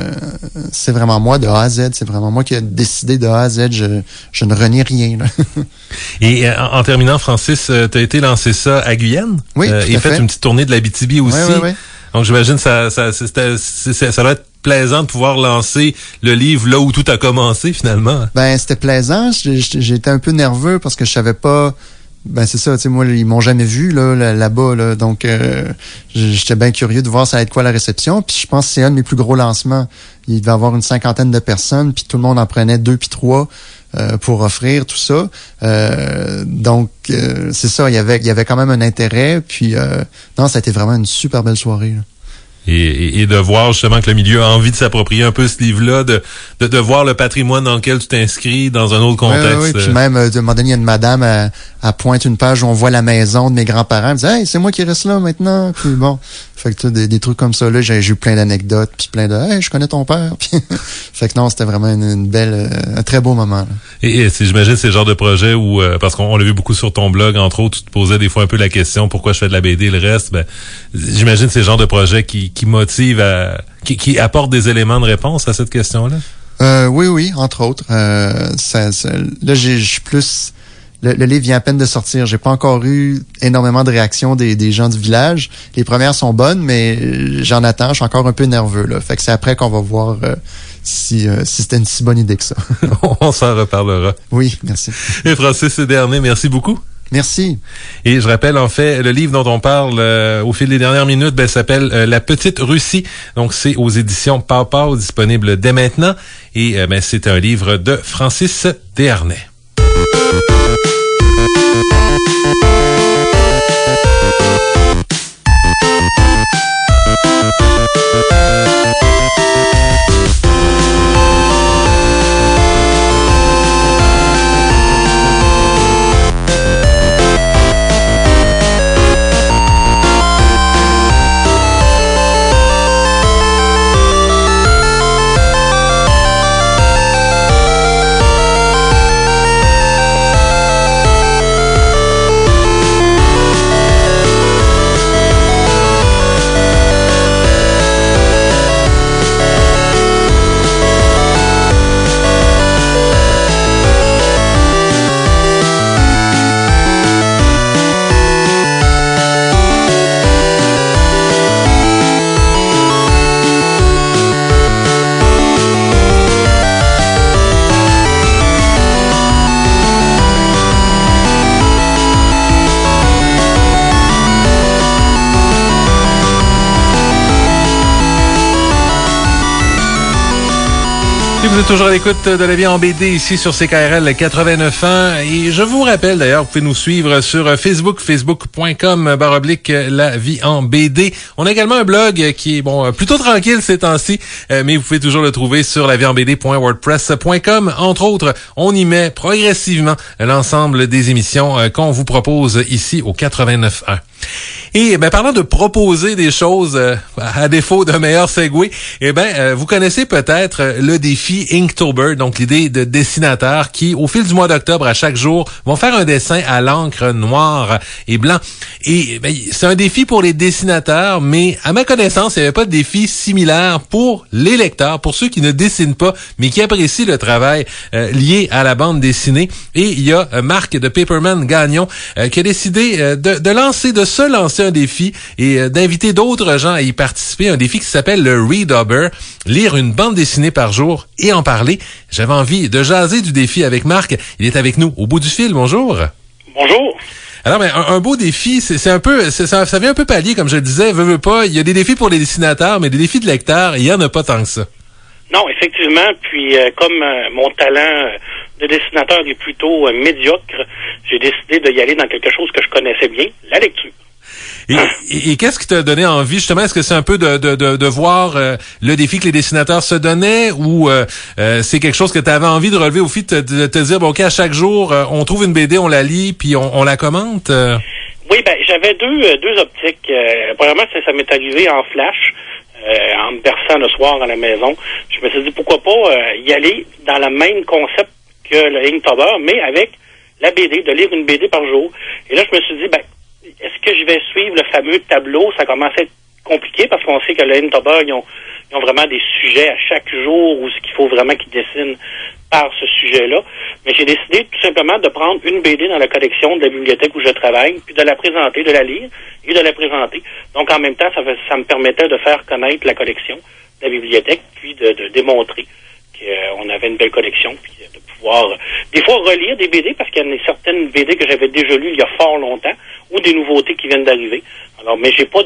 moi de A à Z. C'est vraiment moi qui ai décidé de A à Z. Je ne renie rien, là. Et en terminant, Francis, t'as été lancer ça à Guyane? Oui, tout et à fait. Une petite tournée de l'Abitibi aussi. Oui. Donc, j'imagine ça doit être plaisant de pouvoir lancer le livre là où tout a commencé, finalement. Ben, c'était plaisant. J'étais un peu nerveux parce que je savais pas. Ben, c'est ça, tu sais, moi, ils m'ont jamais vu, là-bas, là. Donc, j'étais bien curieux de voir ça allait être quoi la réception. Puis je pense que c'est un de mes plus gros lancements. Il devait y avoir une 50aine de personnes, puis tout le monde en prenait 2 puis 3 pour offrir tout ça. Donc, c'est ça, il y avait quand même un intérêt. Puis, non, ça a été vraiment une super belle soirée, là. Et de voir justement que le milieu a envie de s'approprier un peu ce livre-là, de voir le patrimoine dans lequel tu t'inscris dans un autre contexte. Oui. Puis même, à un moment donné, il y a une madame, elle pointe une page où on voit la maison de mes grands-parents. Elle me dit « Hey, c'est moi qui reste là maintenant. » Puis bon, fait que des trucs comme ça, là, j'ai eu plein d'anecdotes, puis plein de « Hey, je connais ton père. » Puis fait que non, c'était vraiment une belle, un très beau moment, là. Et j'imagine c'est le genre de projet où, parce qu'on l'a vu beaucoup sur ton blog, entre autres, tu te posais des fois un peu la question pourquoi je fais de la BD et le reste. Ben, j'imagine c'est le genre de projet qui motive qui apporte des éléments de réponse à cette question-là? Oui, entre autres. Là, je suis plus. Le livre vient à peine de sortir. J'ai pas encore eu énormément de réactions des gens du village. Les premières sont bonnes, mais j'en attends. Je suis encore un peu nerveux, là. Fait que c'est après qu'on va voir si c'était une si bonne idée que ça. On s'en reparlera. Oui, merci. Et Francis Desharnais, merci beaucoup. Merci. Et je rappelle, en fait, le livre dont on parle au fil des dernières minutes s'appelle La Petite Russie. Donc, c'est aux éditions Pau, disponible dès maintenant. Et c'est un livre de Francis Desharnais. Vous êtes toujours à l'écoute de La Vie en BD ici sur CKRL 89.1 et je vous rappelle d'ailleurs, vous pouvez nous suivre sur Facebook, facebook.com/La Vie en BD. On a également un blog qui est plutôt tranquille ces temps-ci, mais vous pouvez toujours le trouver sur laviehenbd.wordpress.com. Entre autres, on y met progressivement l'ensemble des émissions qu'on vous propose ici au 89.1. Et parlant de proposer des choses à défaut d'un meilleur segway, vous connaissez peut-être le défi défi Inktober, donc l'idée de dessinateurs qui, au fil du mois d'octobre, à chaque jour, vont faire un dessin à l'encre noire et blanc. Et c'est un défi pour les dessinateurs, mais à ma connaissance, il n'y avait pas de défi similaire pour les lecteurs, pour ceux qui ne dessinent pas, mais qui apprécient le travail lié à la bande dessinée. Et il y a Marc de Paperman Gagnon qui a décidé de se lancer un défi et d'inviter d'autres gens à y participer. Un défi qui s'appelle le Readober, lire une bande dessinée par jour et en parler. J'avais envie de jaser du défi avec Marc. Il est avec nous au bout du fil. Bonjour. Bonjour. Alors, un beau défi, c'est un peu, ça vient un peu pallier, comme je le disais, veut pas. Il y a des défis pour les dessinateurs, mais des défis de lecteurs, il y en a pas tant que ça. Non, effectivement. Puis, comme mon talent de dessinateur est plutôt médiocre, j'ai décidé d'y aller dans quelque chose que je connaissais bien, la lecture. Et qu'est-ce qui t'a donné envie, justement? Est-ce que c'est un peu de voir le défi que les dessinateurs se donnaient ou c'est quelque chose que tu avais envie de relever au fil de te dire, bon, OK, à chaque jour, on trouve une BD, on la lit, puis on la commente? Oui, j'avais deux optiques. Premièrement, ça m'est arrivé en flash, en me berçant le soir à la maison. Je me suis dit, pourquoi pas y aller dans le même concept que le Inktober, mais avec la BD, de lire une BD par jour. Et là, je me suis dit, est-ce que je vais suivre le fameux tableau? Ça commence à être compliqué parce qu'on sait que le Inktober, ils ont vraiment des sujets à chaque jour où il faut vraiment qu'ils dessinent par ce sujet-là. Mais j'ai décidé tout simplement de prendre une BD dans la collection de la bibliothèque où je travaille, puis de la présenter, de la lire et de la présenter. Donc en même temps, ça me permettait de faire connaître la collection de la bibliothèque, puis de démontrer qu'on avait une belle collection, puis de pouvoir des fois relire des BD, parce qu'il y en a certaines BD que j'avais déjà lues il y a fort longtemps, ou des nouveautés qui viennent d'arriver. Alors, mais j'avais pas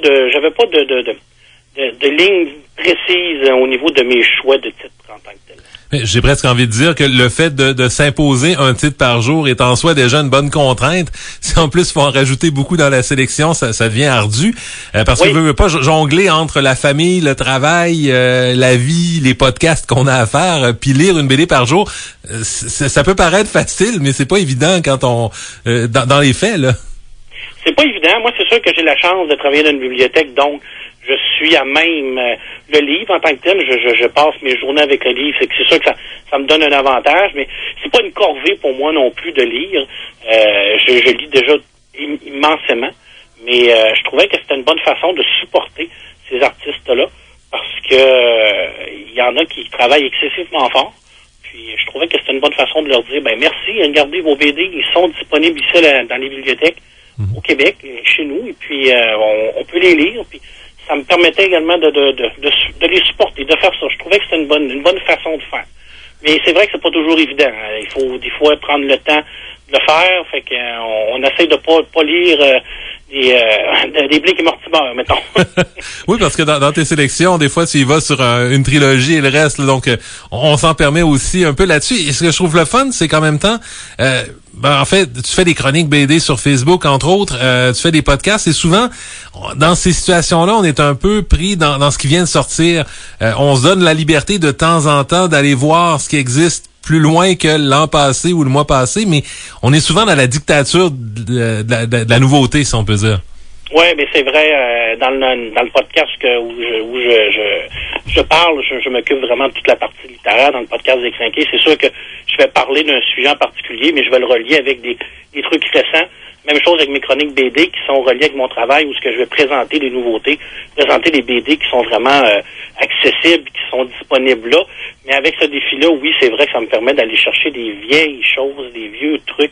de ligne précise au niveau de mes choix de titres en tant que tel. J'ai presque envie de dire que le fait de s'imposer un titre par jour est en soi déjà une bonne contrainte. Si en plus il faut en rajouter beaucoup dans la sélection, ça devient ardu. Parce que je veux pas jongler entre la famille, le travail, la vie, les podcasts qu'on a à faire, puis lire une BD par jour, ça peut paraître facile, mais c'est pas évident quand on dans les faits, là. C'est pas évident. Moi, c'est sûr que j'ai la chance de travailler dans une bibliothèque, donc je suis à même le livre en tant que tel. Je passe mes journées avec le livre. C'est sûr que ça me donne un avantage, mais c'est pas une corvée pour moi non plus de lire. Je lis déjà immensément, mais je trouvais que c'était une bonne façon de supporter ces artistes-là, parce que il y en a qui travaillent excessivement fort. Puis je trouvais que c'était une bonne façon de leur dire, merci, regardez vos BD, ils sont disponibles ici dans les bibliothèques au Québec, chez nous, et puis on peut les lire, puis ça me permettait également de les supporter, de faire ça. Je trouvais que c'était une bonne façon de faire. Mais c'est vrai que c'est pas toujours évident. Il faut des fois prendre le temps de le faire, fait qu'on essaie de pas lire des Blake et Mortimer, mettons. Oui, parce que dans tes sélections, des fois, tu y vas sur une trilogie et le reste, là, donc on s'en permet aussi un peu là-dessus. Et ce que je trouve le fun, c'est qu'en même temps, en fait, tu fais des chroniques BD sur Facebook, entre autres, tu fais des podcasts, et souvent, dans ces situations-là, on est un peu pris dans ce qui vient de sortir. On se donne la liberté de temps en temps d'aller voir ce qui existe plus loin que l'an passé ou le mois passé, mais on est souvent dans la dictature de la nouveauté, si on peut dire. Oui, mais c'est vrai, dans le podcast où je parle, je m'occupe vraiment de toute la partie littéraire dans le podcast des Crinqués. C'est sûr que je vais parler d'un sujet en particulier, mais je vais le relier avec des trucs récents. Même chose avec mes chroniques BD qui sont reliées avec mon travail, où ce que je vais présenter des nouveautés, présenter des BD qui sont vraiment accessibles, qui sont disponibles là. Mais avec ce défi-là, oui, c'est vrai que ça me permet d'aller chercher des vieilles choses, des vieux trucs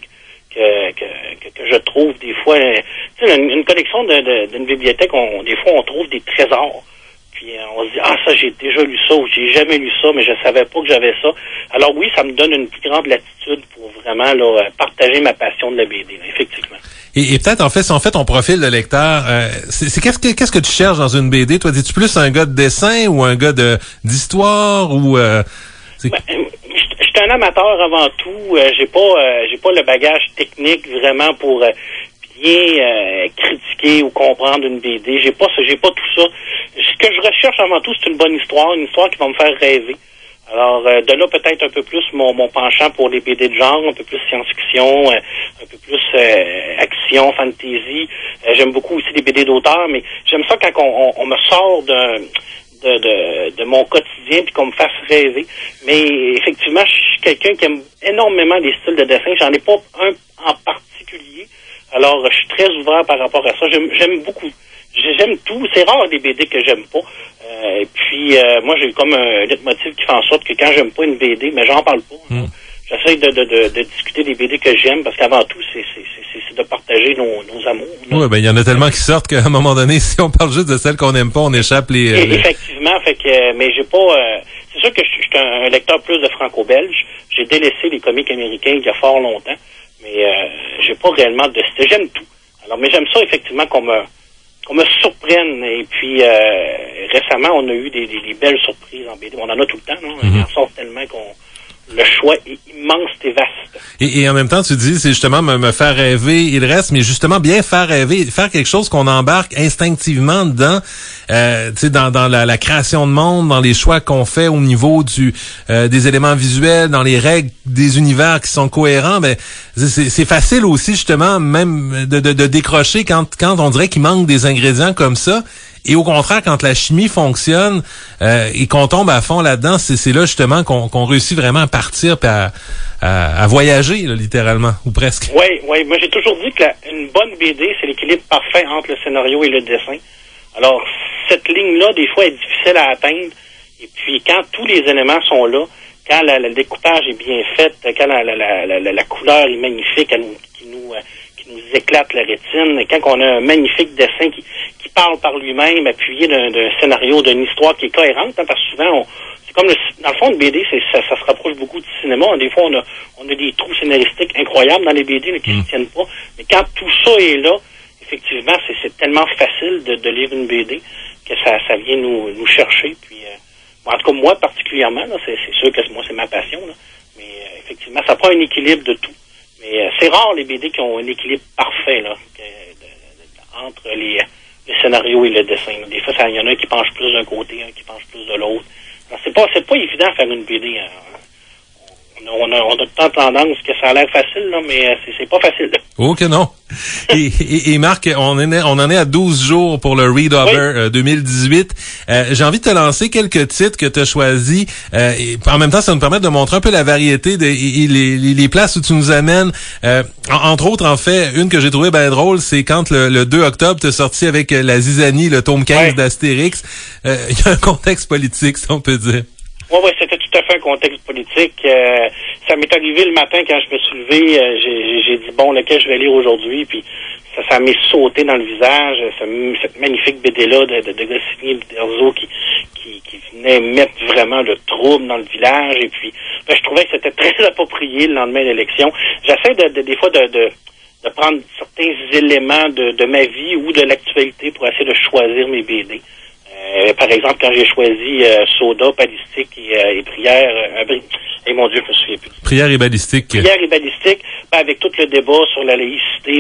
que je trouve des fois. Tu sais, une collection d'une bibliothèque, des fois on trouve des trésors. Puis on se dit, ça j'ai déjà lu ça, ou j'ai jamais lu ça, mais je savais pas que j'avais ça. Alors oui, ça me donne une plus grande latitude pour vraiment partager ma passion de la BD, là, effectivement. Et peut-être, en fait, si on fait ton profil de lecteur, qu'est-ce que tu cherches dans une BD? Toi, es-tu plus un gars de dessin ou un gars d'histoire ou je suis un amateur avant tout. J'ai pas le bagage technique vraiment pour bien critiquer ou comprendre une BD. J'ai pas tout ça. Ce que je recherche avant tout, c'est une bonne histoire, une histoire qui va me faire rêver. Alors, de là, peut-être un peu plus mon penchant pour les BD de genre, un peu plus science-fiction, un peu plus action, fantasy. J'aime beaucoup aussi les BD d'auteur, mais j'aime ça quand on me sort de mon quotidien puis qu'on me fasse rêver. Mais effectivement, je suis quelqu'un qui aime énormément les styles de dessin. J'en ai pas un en particulier. Alors, je suis très ouvert par rapport à ça. J'aime beaucoup. J'aime tout. C'est rare des BD que j'aime pas. Et puis, moi, j'ai comme un leitmotiv qui fait en sorte que quand j'aime pas une BD, mais j'en parle pas. J'essaie de discuter des BD que j'aime parce qu'avant tout, c'est de partager nos amours. Oui, ben il y en a tellement qui sortent qu'à un moment donné, si on parle juste de celles qu'on n'aime pas, on échappe les... Effectivement, fait que mais j'ai pas... c'est sûr que je suis un lecteur plus de franco-belge. J'ai délaissé les comics américains il y a fort longtemps, mais j'ai pas réellement de style. J'aime tout. Alors, mais j'aime ça effectivement qu'on me surprenne. Et puis récemment, on a eu des belles surprises en BD. On en a tout le temps, non? Il en sort tellement le choix est immense et vaste. Et en même temps, tu dis, c'est justement me faire rêver, il reste, mais justement bien faire rêver, faire quelque chose qu'on embarque instinctivement dedans, tu sais, dans la création de monde, dans les choix qu'on fait au niveau des éléments visuels, dans les règles des univers qui sont cohérents. Ben c'est facile aussi justement même de décrocher quand on dirait qu'il manque des ingrédients comme ça. Et au contraire, quand la chimie fonctionne et qu'on tombe à fond là-dedans, c'est là justement qu'on réussit vraiment à partir et à voyager, là, littéralement, ou presque. Oui. Moi, j'ai toujours dit que une bonne BD, c'est l'équilibre parfait entre le scénario et le dessin. Alors, cette ligne-là, des fois, est difficile à atteindre. Et puis, quand tous les éléments sont là, quand le découpage est bien fait, quand la couleur est magnifique, qui nous éclate la rétine, quand on a un magnifique dessin qui parle par lui-même, appuyé d'un scénario, d'une histoire qui est cohérente, hein, parce que souvent, c'est comme dans le fond, une BD, ça se rapproche beaucoup du cinéma. Des fois, on a des trous scénaristiques incroyables dans les BD là, qui ne tiennent pas. Mais quand tout ça est là, effectivement, c'est tellement facile de lire une BD que ça vient nous chercher. Puis, en tout cas, moi, particulièrement, là, c'est sûr que moi, c'est ma passion. Là, mais effectivement, ça prend un équilibre de tout. Mais c'est rare, les BD qui ont un équilibre parfait là, entre le scénario et le dessin. Des fois, il y en a un qui penche plus d'un côté, un qui penche plus de l'autre. Alors, c'est pas évident de faire une BD. Hein. On a tout le temps tendance que ça a l'air facile, là, mais c'est pas facile. Oh que non. et Marc, on en est à 12 jours pour le Readover 2018. J'ai envie de te lancer quelques titres que tu as choisis. Et en même temps, ça nous permet de montrer un peu la variété les places où tu nous amènes. Entre autres, en fait, une que j'ai trouvée bien drôle, c'est quand le 2 octobre, tu as sorti avec la Zizanie, le tome 15 d'Astérix. Il y a un contexte politique, si on peut dire. Oui, c'était tout à fait un contexte politique. Ça m'est arrivé le matin quand je me suis levé, j'ai dit bon, lequel je vais lire aujourd'hui, puis ça m'est sauté dans le visage, cette magnifique BD-là de Goscinny et d'Herzo qui venait mettre vraiment le trouble dans le village, et puis je trouvais que c'était très approprié le lendemain de l'élection. J'essaie des fois de prendre certains éléments de ma vie ou de l'actualité pour essayer de choisir mes BD. Par exemple, quand j'ai choisi Soda, Balistique et Prière, et mon Dieu, je me souviens plus. Prière et Balistique. Prière et Balistique, avec tout le débat sur la laïcité,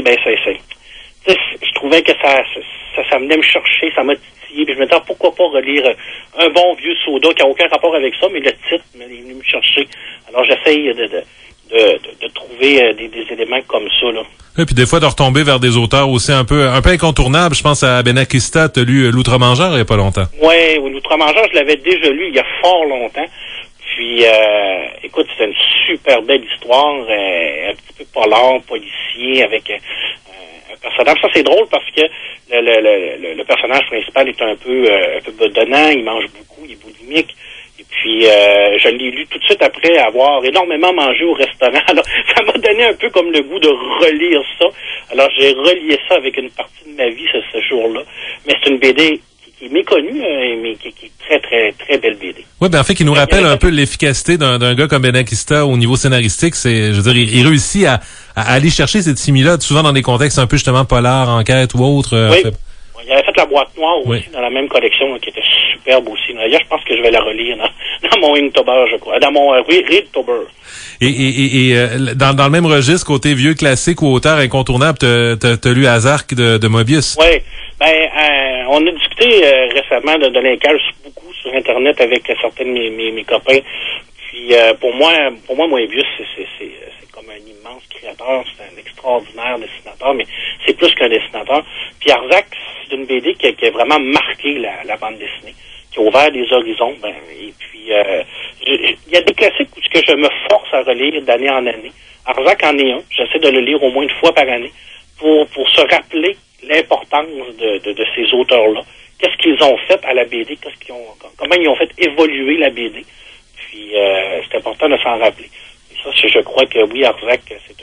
je trouvais que ça venait me chercher, ça m'a titillé, puis je me disais, pourquoi pas relire un bon vieux Soda qui a aucun rapport avec ça, mais le titre est venu me chercher. Alors j'essaye de trouver des éléments comme ça, là. Et puis des fois de retomber vers des auteurs aussi un peu incontournables. Je pense à Benakista, t'as lu L'Outre-Mangeur il y a pas longtemps. Oui, L'Outre-Mangeur, je l'avais déjà lu il y a fort longtemps. Puis, écoute, c'est une super belle histoire, un petit peu polar, policier, avec un personnage. Ça, c'est drôle parce que le personnage principal est un peu bedonnant, il mange beaucoup, il est boulimique. Et puis, je l'ai lu tout de suite après avoir énormément mangé au restaurant. Alors, ça m'a donné un peu comme le goût de relire ça. Alors, j'ai relié ça avec une partie de ma vie ce jour-là. Mais c'est une BD qui est méconnue, mais qui est très, très, très belle BD. Oui, ben en fait, qui nous rappelle un peu l'efficacité d'un gars comme Benakista au niveau scénaristique. C'est, je veux dire, il réussit à aller chercher cette similitude, souvent dans des contextes un peu justement polar, enquête ou autre. Oui. Il avait fait La Boîte Noire aussi, dans la même collection, là, qui était superbe aussi. D'ailleurs, je pense que je vais la relire dans mon Inktober, je crois. Dans mon Readtober. Et dans le même registre, côté vieux classique ou auteur incontournable, t'as lu Azark de Mobius. Oui. On a discuté récemment de Linkage beaucoup sur Internet avec certains de mes copains. Puis pour moi Mobius, c'est comme un immense créateur, c'est un extraordinaire dessinateur, mais c'est plus qu'un dessinateur. Puis Arzac, c'est une BD qui a vraiment marqué la bande dessinée, qui a ouvert des horizons. Et puis, il y a des classiques que je me force à relire d'année en année. Arzac en est un. J'essaie de le lire au moins une fois par année pour se rappeler l'importance de ces auteurs-là. Qu'est-ce qu'ils ont fait à la BD, comment ils ont fait évoluer la BD. Puis, c'est important de s'en rappeler. Et ça, je crois que oui, Arzac,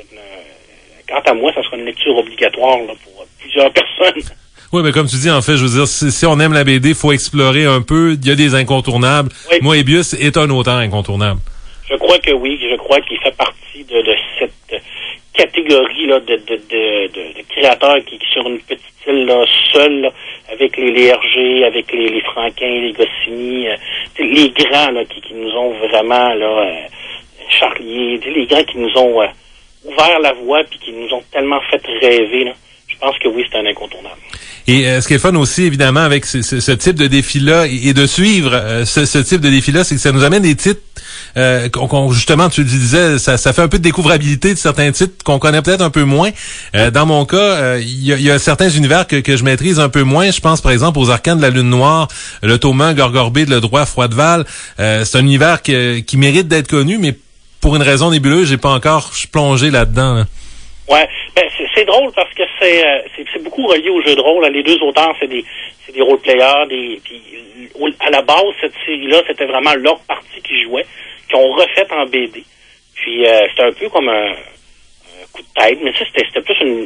quant à moi, ça sera une lecture obligatoire là, pour plusieurs personnes. Oui, mais comme tu dis, en fait, je veux dire, si on aime la BD, il faut explorer un peu. Il y a des incontournables. Oui. Moebius est un auteur incontournable. Je crois que oui. Je crois qu'il fait partie de cette catégorie là de créateurs qui sur une petite île là, seul là, avec les Hergé, avec les Franquin, les Goscinny, les grands là, qui nous ont vraiment là Charlier, les grands qui nous ont ouvert la voie puis qui nous ont tellement fait rêver là. Je pense que oui, c'est un incontournable. Et ce qui est fun aussi, évidemment, avec ce type de défi-là et de suivre ce type de défi-là, c'est que ça nous amène des titres justement, tu le disais, ça fait un peu de découvrabilité de certains titres qu'on connaît peut-être un peu moins. Dans mon cas, il y a certains univers que je maîtrise un peu moins. Je pense, par exemple, aux Arcanes de la Lune Noire, le tome 1, Gorgorbé de Le Droit, Froideval. C'est un univers qui mérite d'être connu, mais pour une raison nébuleuse, j'ai pas encore plongé là-dedans. Là. Ouais, c'est drôle parce que c'est beaucoup relié au jeu de rôle. Les deux auteurs, c'est des role-players, puis à la base, cette série-là, c'était vraiment leur partie qui jouait, qui ont refait en BD. Puis c'était un peu comme un coup de tête, mais ça, c'était plus une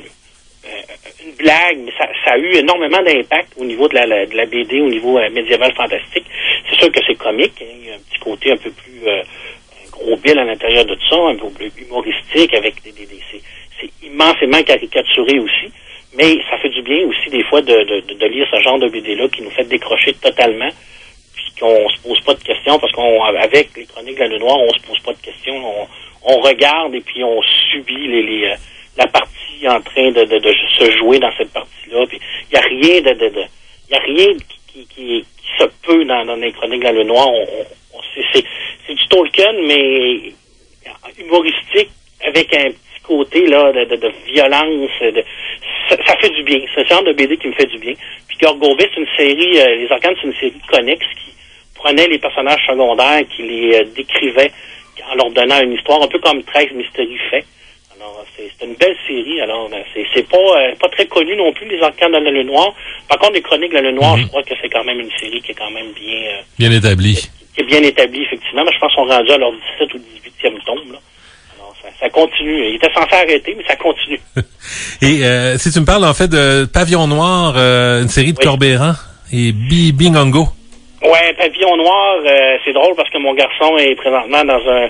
blague, mais ça a eu énormément d'impact au niveau de la BD, au niveau médiéval fantastique. C'est sûr que c'est comique, hein, il y a un petit côté un peu plus gros bill à l'intérieur de tout ça, un peu plus humoristique, avec c'est immensément caricaturé aussi, mais ça fait du bien aussi des fois de lire ce genre de BD-là qui nous fait décrocher totalement, puis qu'on se pose pas de questions, parce qu'avec les Chroniques de la Lune Noire, on se pose pas de questions, on regarde et puis on subit la partie en train de se jouer dans cette partie-là, puis il y a rien qui se peut dans les Chroniques de la Lune Noire. C'est du Tolkien, mais humoristique, avec un côté là de violence, ça fait du bien. C'est un genre de BD qui me fait du bien. Puis Gorgorbé, c'est une série, les Arcanes, c'est une série connexe qui prenait les personnages secondaires, qui les décrivait en leur donnant une histoire, un peu comme 13 Mysteries fait. Alors c'est une belle série. Alors c'est pas très connu non plus, les Arcanes de la Lune Noire. Par contre, les Chroniques de la Lune Noire, je crois que c'est quand même une série qui est quand même bien établie. Qui est bien établie, effectivement. Mais je pense qu'on est rendu à leur 17 ou 18e tome là. Ça continue. Il était censé arrêter, mais ça continue. Et si tu me parles en fait de Pavillon Noir, une série de Corbéran et Bingongo. Ouais, Pavillon Noir, c'est drôle parce que mon garçon est présentement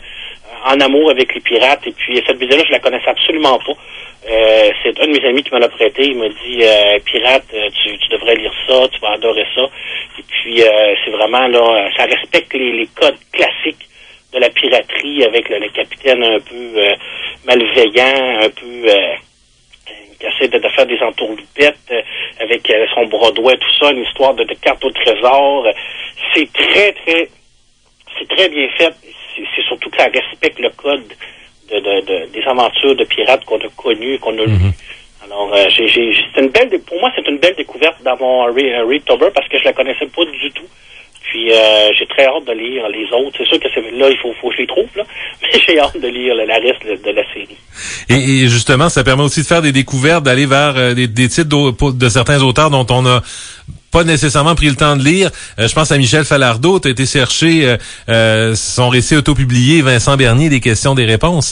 en amour avec les pirates, et puis cette BD-là, je la connaissais absolument pas. C'est un de mes amis qui me l'a prêté. Il m'a dit Pirate, tu devrais lire ça, tu vas adorer ça. Et puis c'est vraiment là, ça respecte les codes classiques de la piraterie, avec le capitaine un peu malveillant, un peu qui essaie de faire des entourloupettes avec son bras droit, tout ça, une histoire de carte au trésor. C'est très bien fait. C'est surtout que ça respecte le code des aventures de pirates qu'on a connues, qu'on a lues. Alors, pour moi, c'est une belle découverte dans mon Readtober parce que je la connaissais pas du tout. Puis j'ai très hâte de lire les autres. C'est sûr que là, il faut que je les trouve, là. Mais j'ai hâte de lire la reste de la série. Et justement, ça permet aussi de faire des découvertes, d'aller vers des titres de certains auteurs dont on a pas nécessairement pris le temps de lire. Je pense à Michel Falardeau. Tu as été chercher son récit autopublié, Vincent Bernier, des questions, des réponses.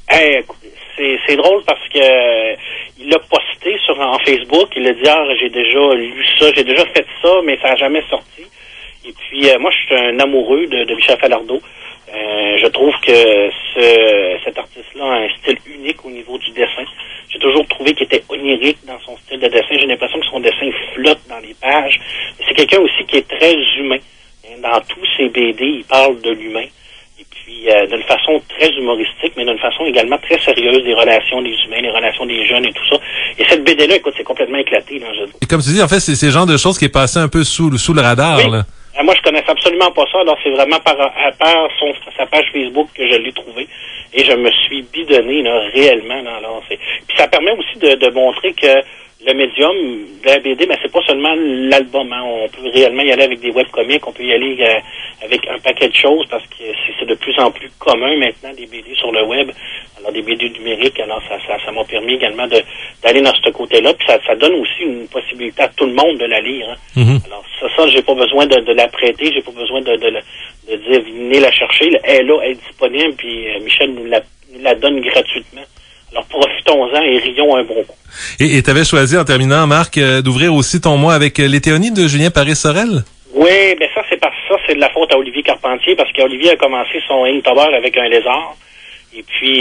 C'est drôle parce que il l'a posté en Facebook. Il a dit j'ai déjà lu ça, j'ai déjà fait ça, mais ça n'a jamais sorti. Et puis, moi, je suis un amoureux de Michel Falardeau. Je trouve que cet artiste-là a un style unique au niveau du dessin. J'ai toujours trouvé qu'il était onirique dans son style de dessin. J'ai l'impression que son dessin flotte dans les pages. C'est quelqu'un aussi qui est très humain. Dans tous ses BD, il parle de l'humain. Et puis, d'une façon très humoristique, mais d'une façon également très sérieuse, des relations des humains, les relations des jeunes et tout ça. Et cette BD-là, écoute, c'est complètement éclaté. Là, et comme tu dis, en fait, c'est ce genre de choses qui est passé un peu sous le radar. Oui. Là. Moi, je connaissais absolument pas ça. Alors, c'est vraiment par sa page Facebook que je l'ai trouvé. Et je me suis bidonné, là, réellement. Là, alors, puis ça permet aussi de montrer que le médium de la BD, c'est pas seulement l'album. Hein. On peut réellement y aller avec des webcomics, on peut y aller avec un paquet de choses parce que c'est de plus en plus commun maintenant des BD sur le web. Alors des BD numériques, alors ça m'a permis également d'aller dans ce côté-là. Puis ça donne aussi une possibilité à tout le monde de la lire. Hein. Mm-hmm. Alors ça j'ai pas besoin de la prêter, j'ai pas besoin de dire venez la chercher. Elle est là, elle est disponible, puis Michel nous la donne gratuitement. Alors profitons-en et rions un bon coup. Et tu avais choisi, en terminant, Marc, d'ouvrir aussi ton mois avec Les Théonies de Julien Paris-Sorel? Oui, ça c'est de la faute à Olivier Carpentier, parce qu'Olivier a commencé son Inktober avec un lézard. Et puis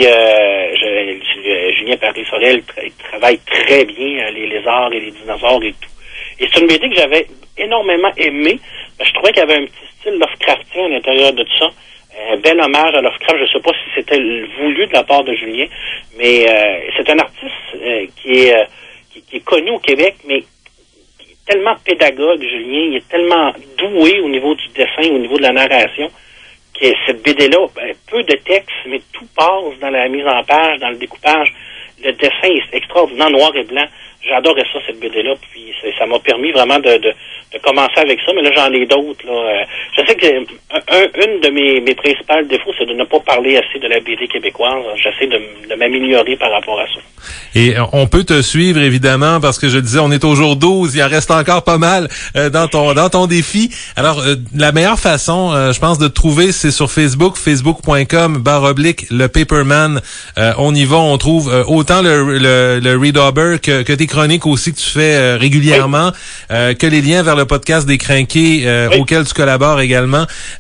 Julien Paris-Sorel travaille très bien les lézards et les dinosaures et tout. Et c'est une BD que j'avais énormément aimée. Je trouvais qu'il y avait un petit style Lovecraftien à l'intérieur de tout ça. Un bel hommage à Lovecraft. Je ne sais pas si c'était voulu de la part de Julien, mais c'est un artiste qui est connu au Québec, mais qui est tellement pédagogue, Julien. Il est tellement doué au niveau du dessin, au niveau de la narration, que cette BD-là, peu de texte, mais tout passe dans la mise en page, dans le découpage. Le dessin est extraordinaire, noir et blanc. J'adorais ça, cette BD-là, puis ça m'a permis vraiment de commencer avec ça, mais là, j'en ai d'autres, là. Je sais que une de mes principales défauts, c'est de ne pas parler assez de la BD québécoise. J'essaie de m'améliorer par rapport à ça. Et on peut te suivre, évidemment, parce que je disais, on est au jour 12, il en reste encore pas mal dans ton défi. Alors, la meilleure façon, je pense, de te trouver, c'est sur Facebook, facebook.com/le Paperman. On y va, on trouve autant le Readober que tes chroniques aussi que tu fais régulièrement, que les liens vers le podcast des Crinqués auquel tu collabores également.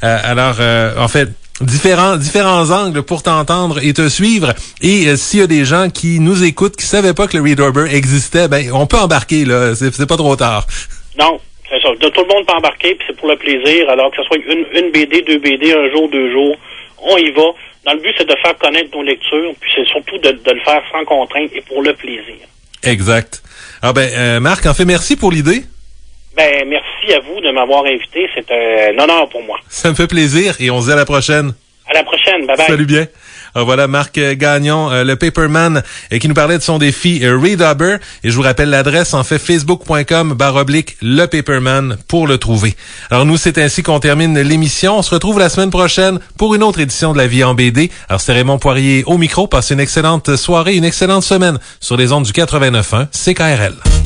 En fait, différents angles pour t'entendre et te suivre. Et s'il y a des gens qui nous écoutent, qui savaient pas que le Readober existait, on peut embarquer, là. C'est pas trop tard. Non, c'est ça. Tout le monde peut embarquer, puis c'est pour le plaisir. Alors que ce soit une BD, 2 BD, un jour, 2 jours, on y va. Dans le but, c'est de faire connaître nos lectures, puis c'est surtout de le faire sans contrainte et pour le plaisir. Exact. Alors Marc, en fait, merci pour l'idée. Merci à vous de m'avoir invité. C'est un honneur pour moi. Ça me fait plaisir et on se dit à la prochaine. À la prochaine. Bye bye. Salut bien. Alors voilà Marc Gagnon, le Paperman, qui nous parlait de son défi Readober. Et je vous rappelle l'adresse, en fait, facebook.com/le Paperman pour le trouver. Alors nous, c'est ainsi qu'on termine l'émission. On se retrouve la semaine prochaine pour une autre édition de La Vie en BD. Alors c'était Raymond Poirier au micro. Passez une excellente soirée, une excellente semaine sur les ondes du 89.1 CKRL.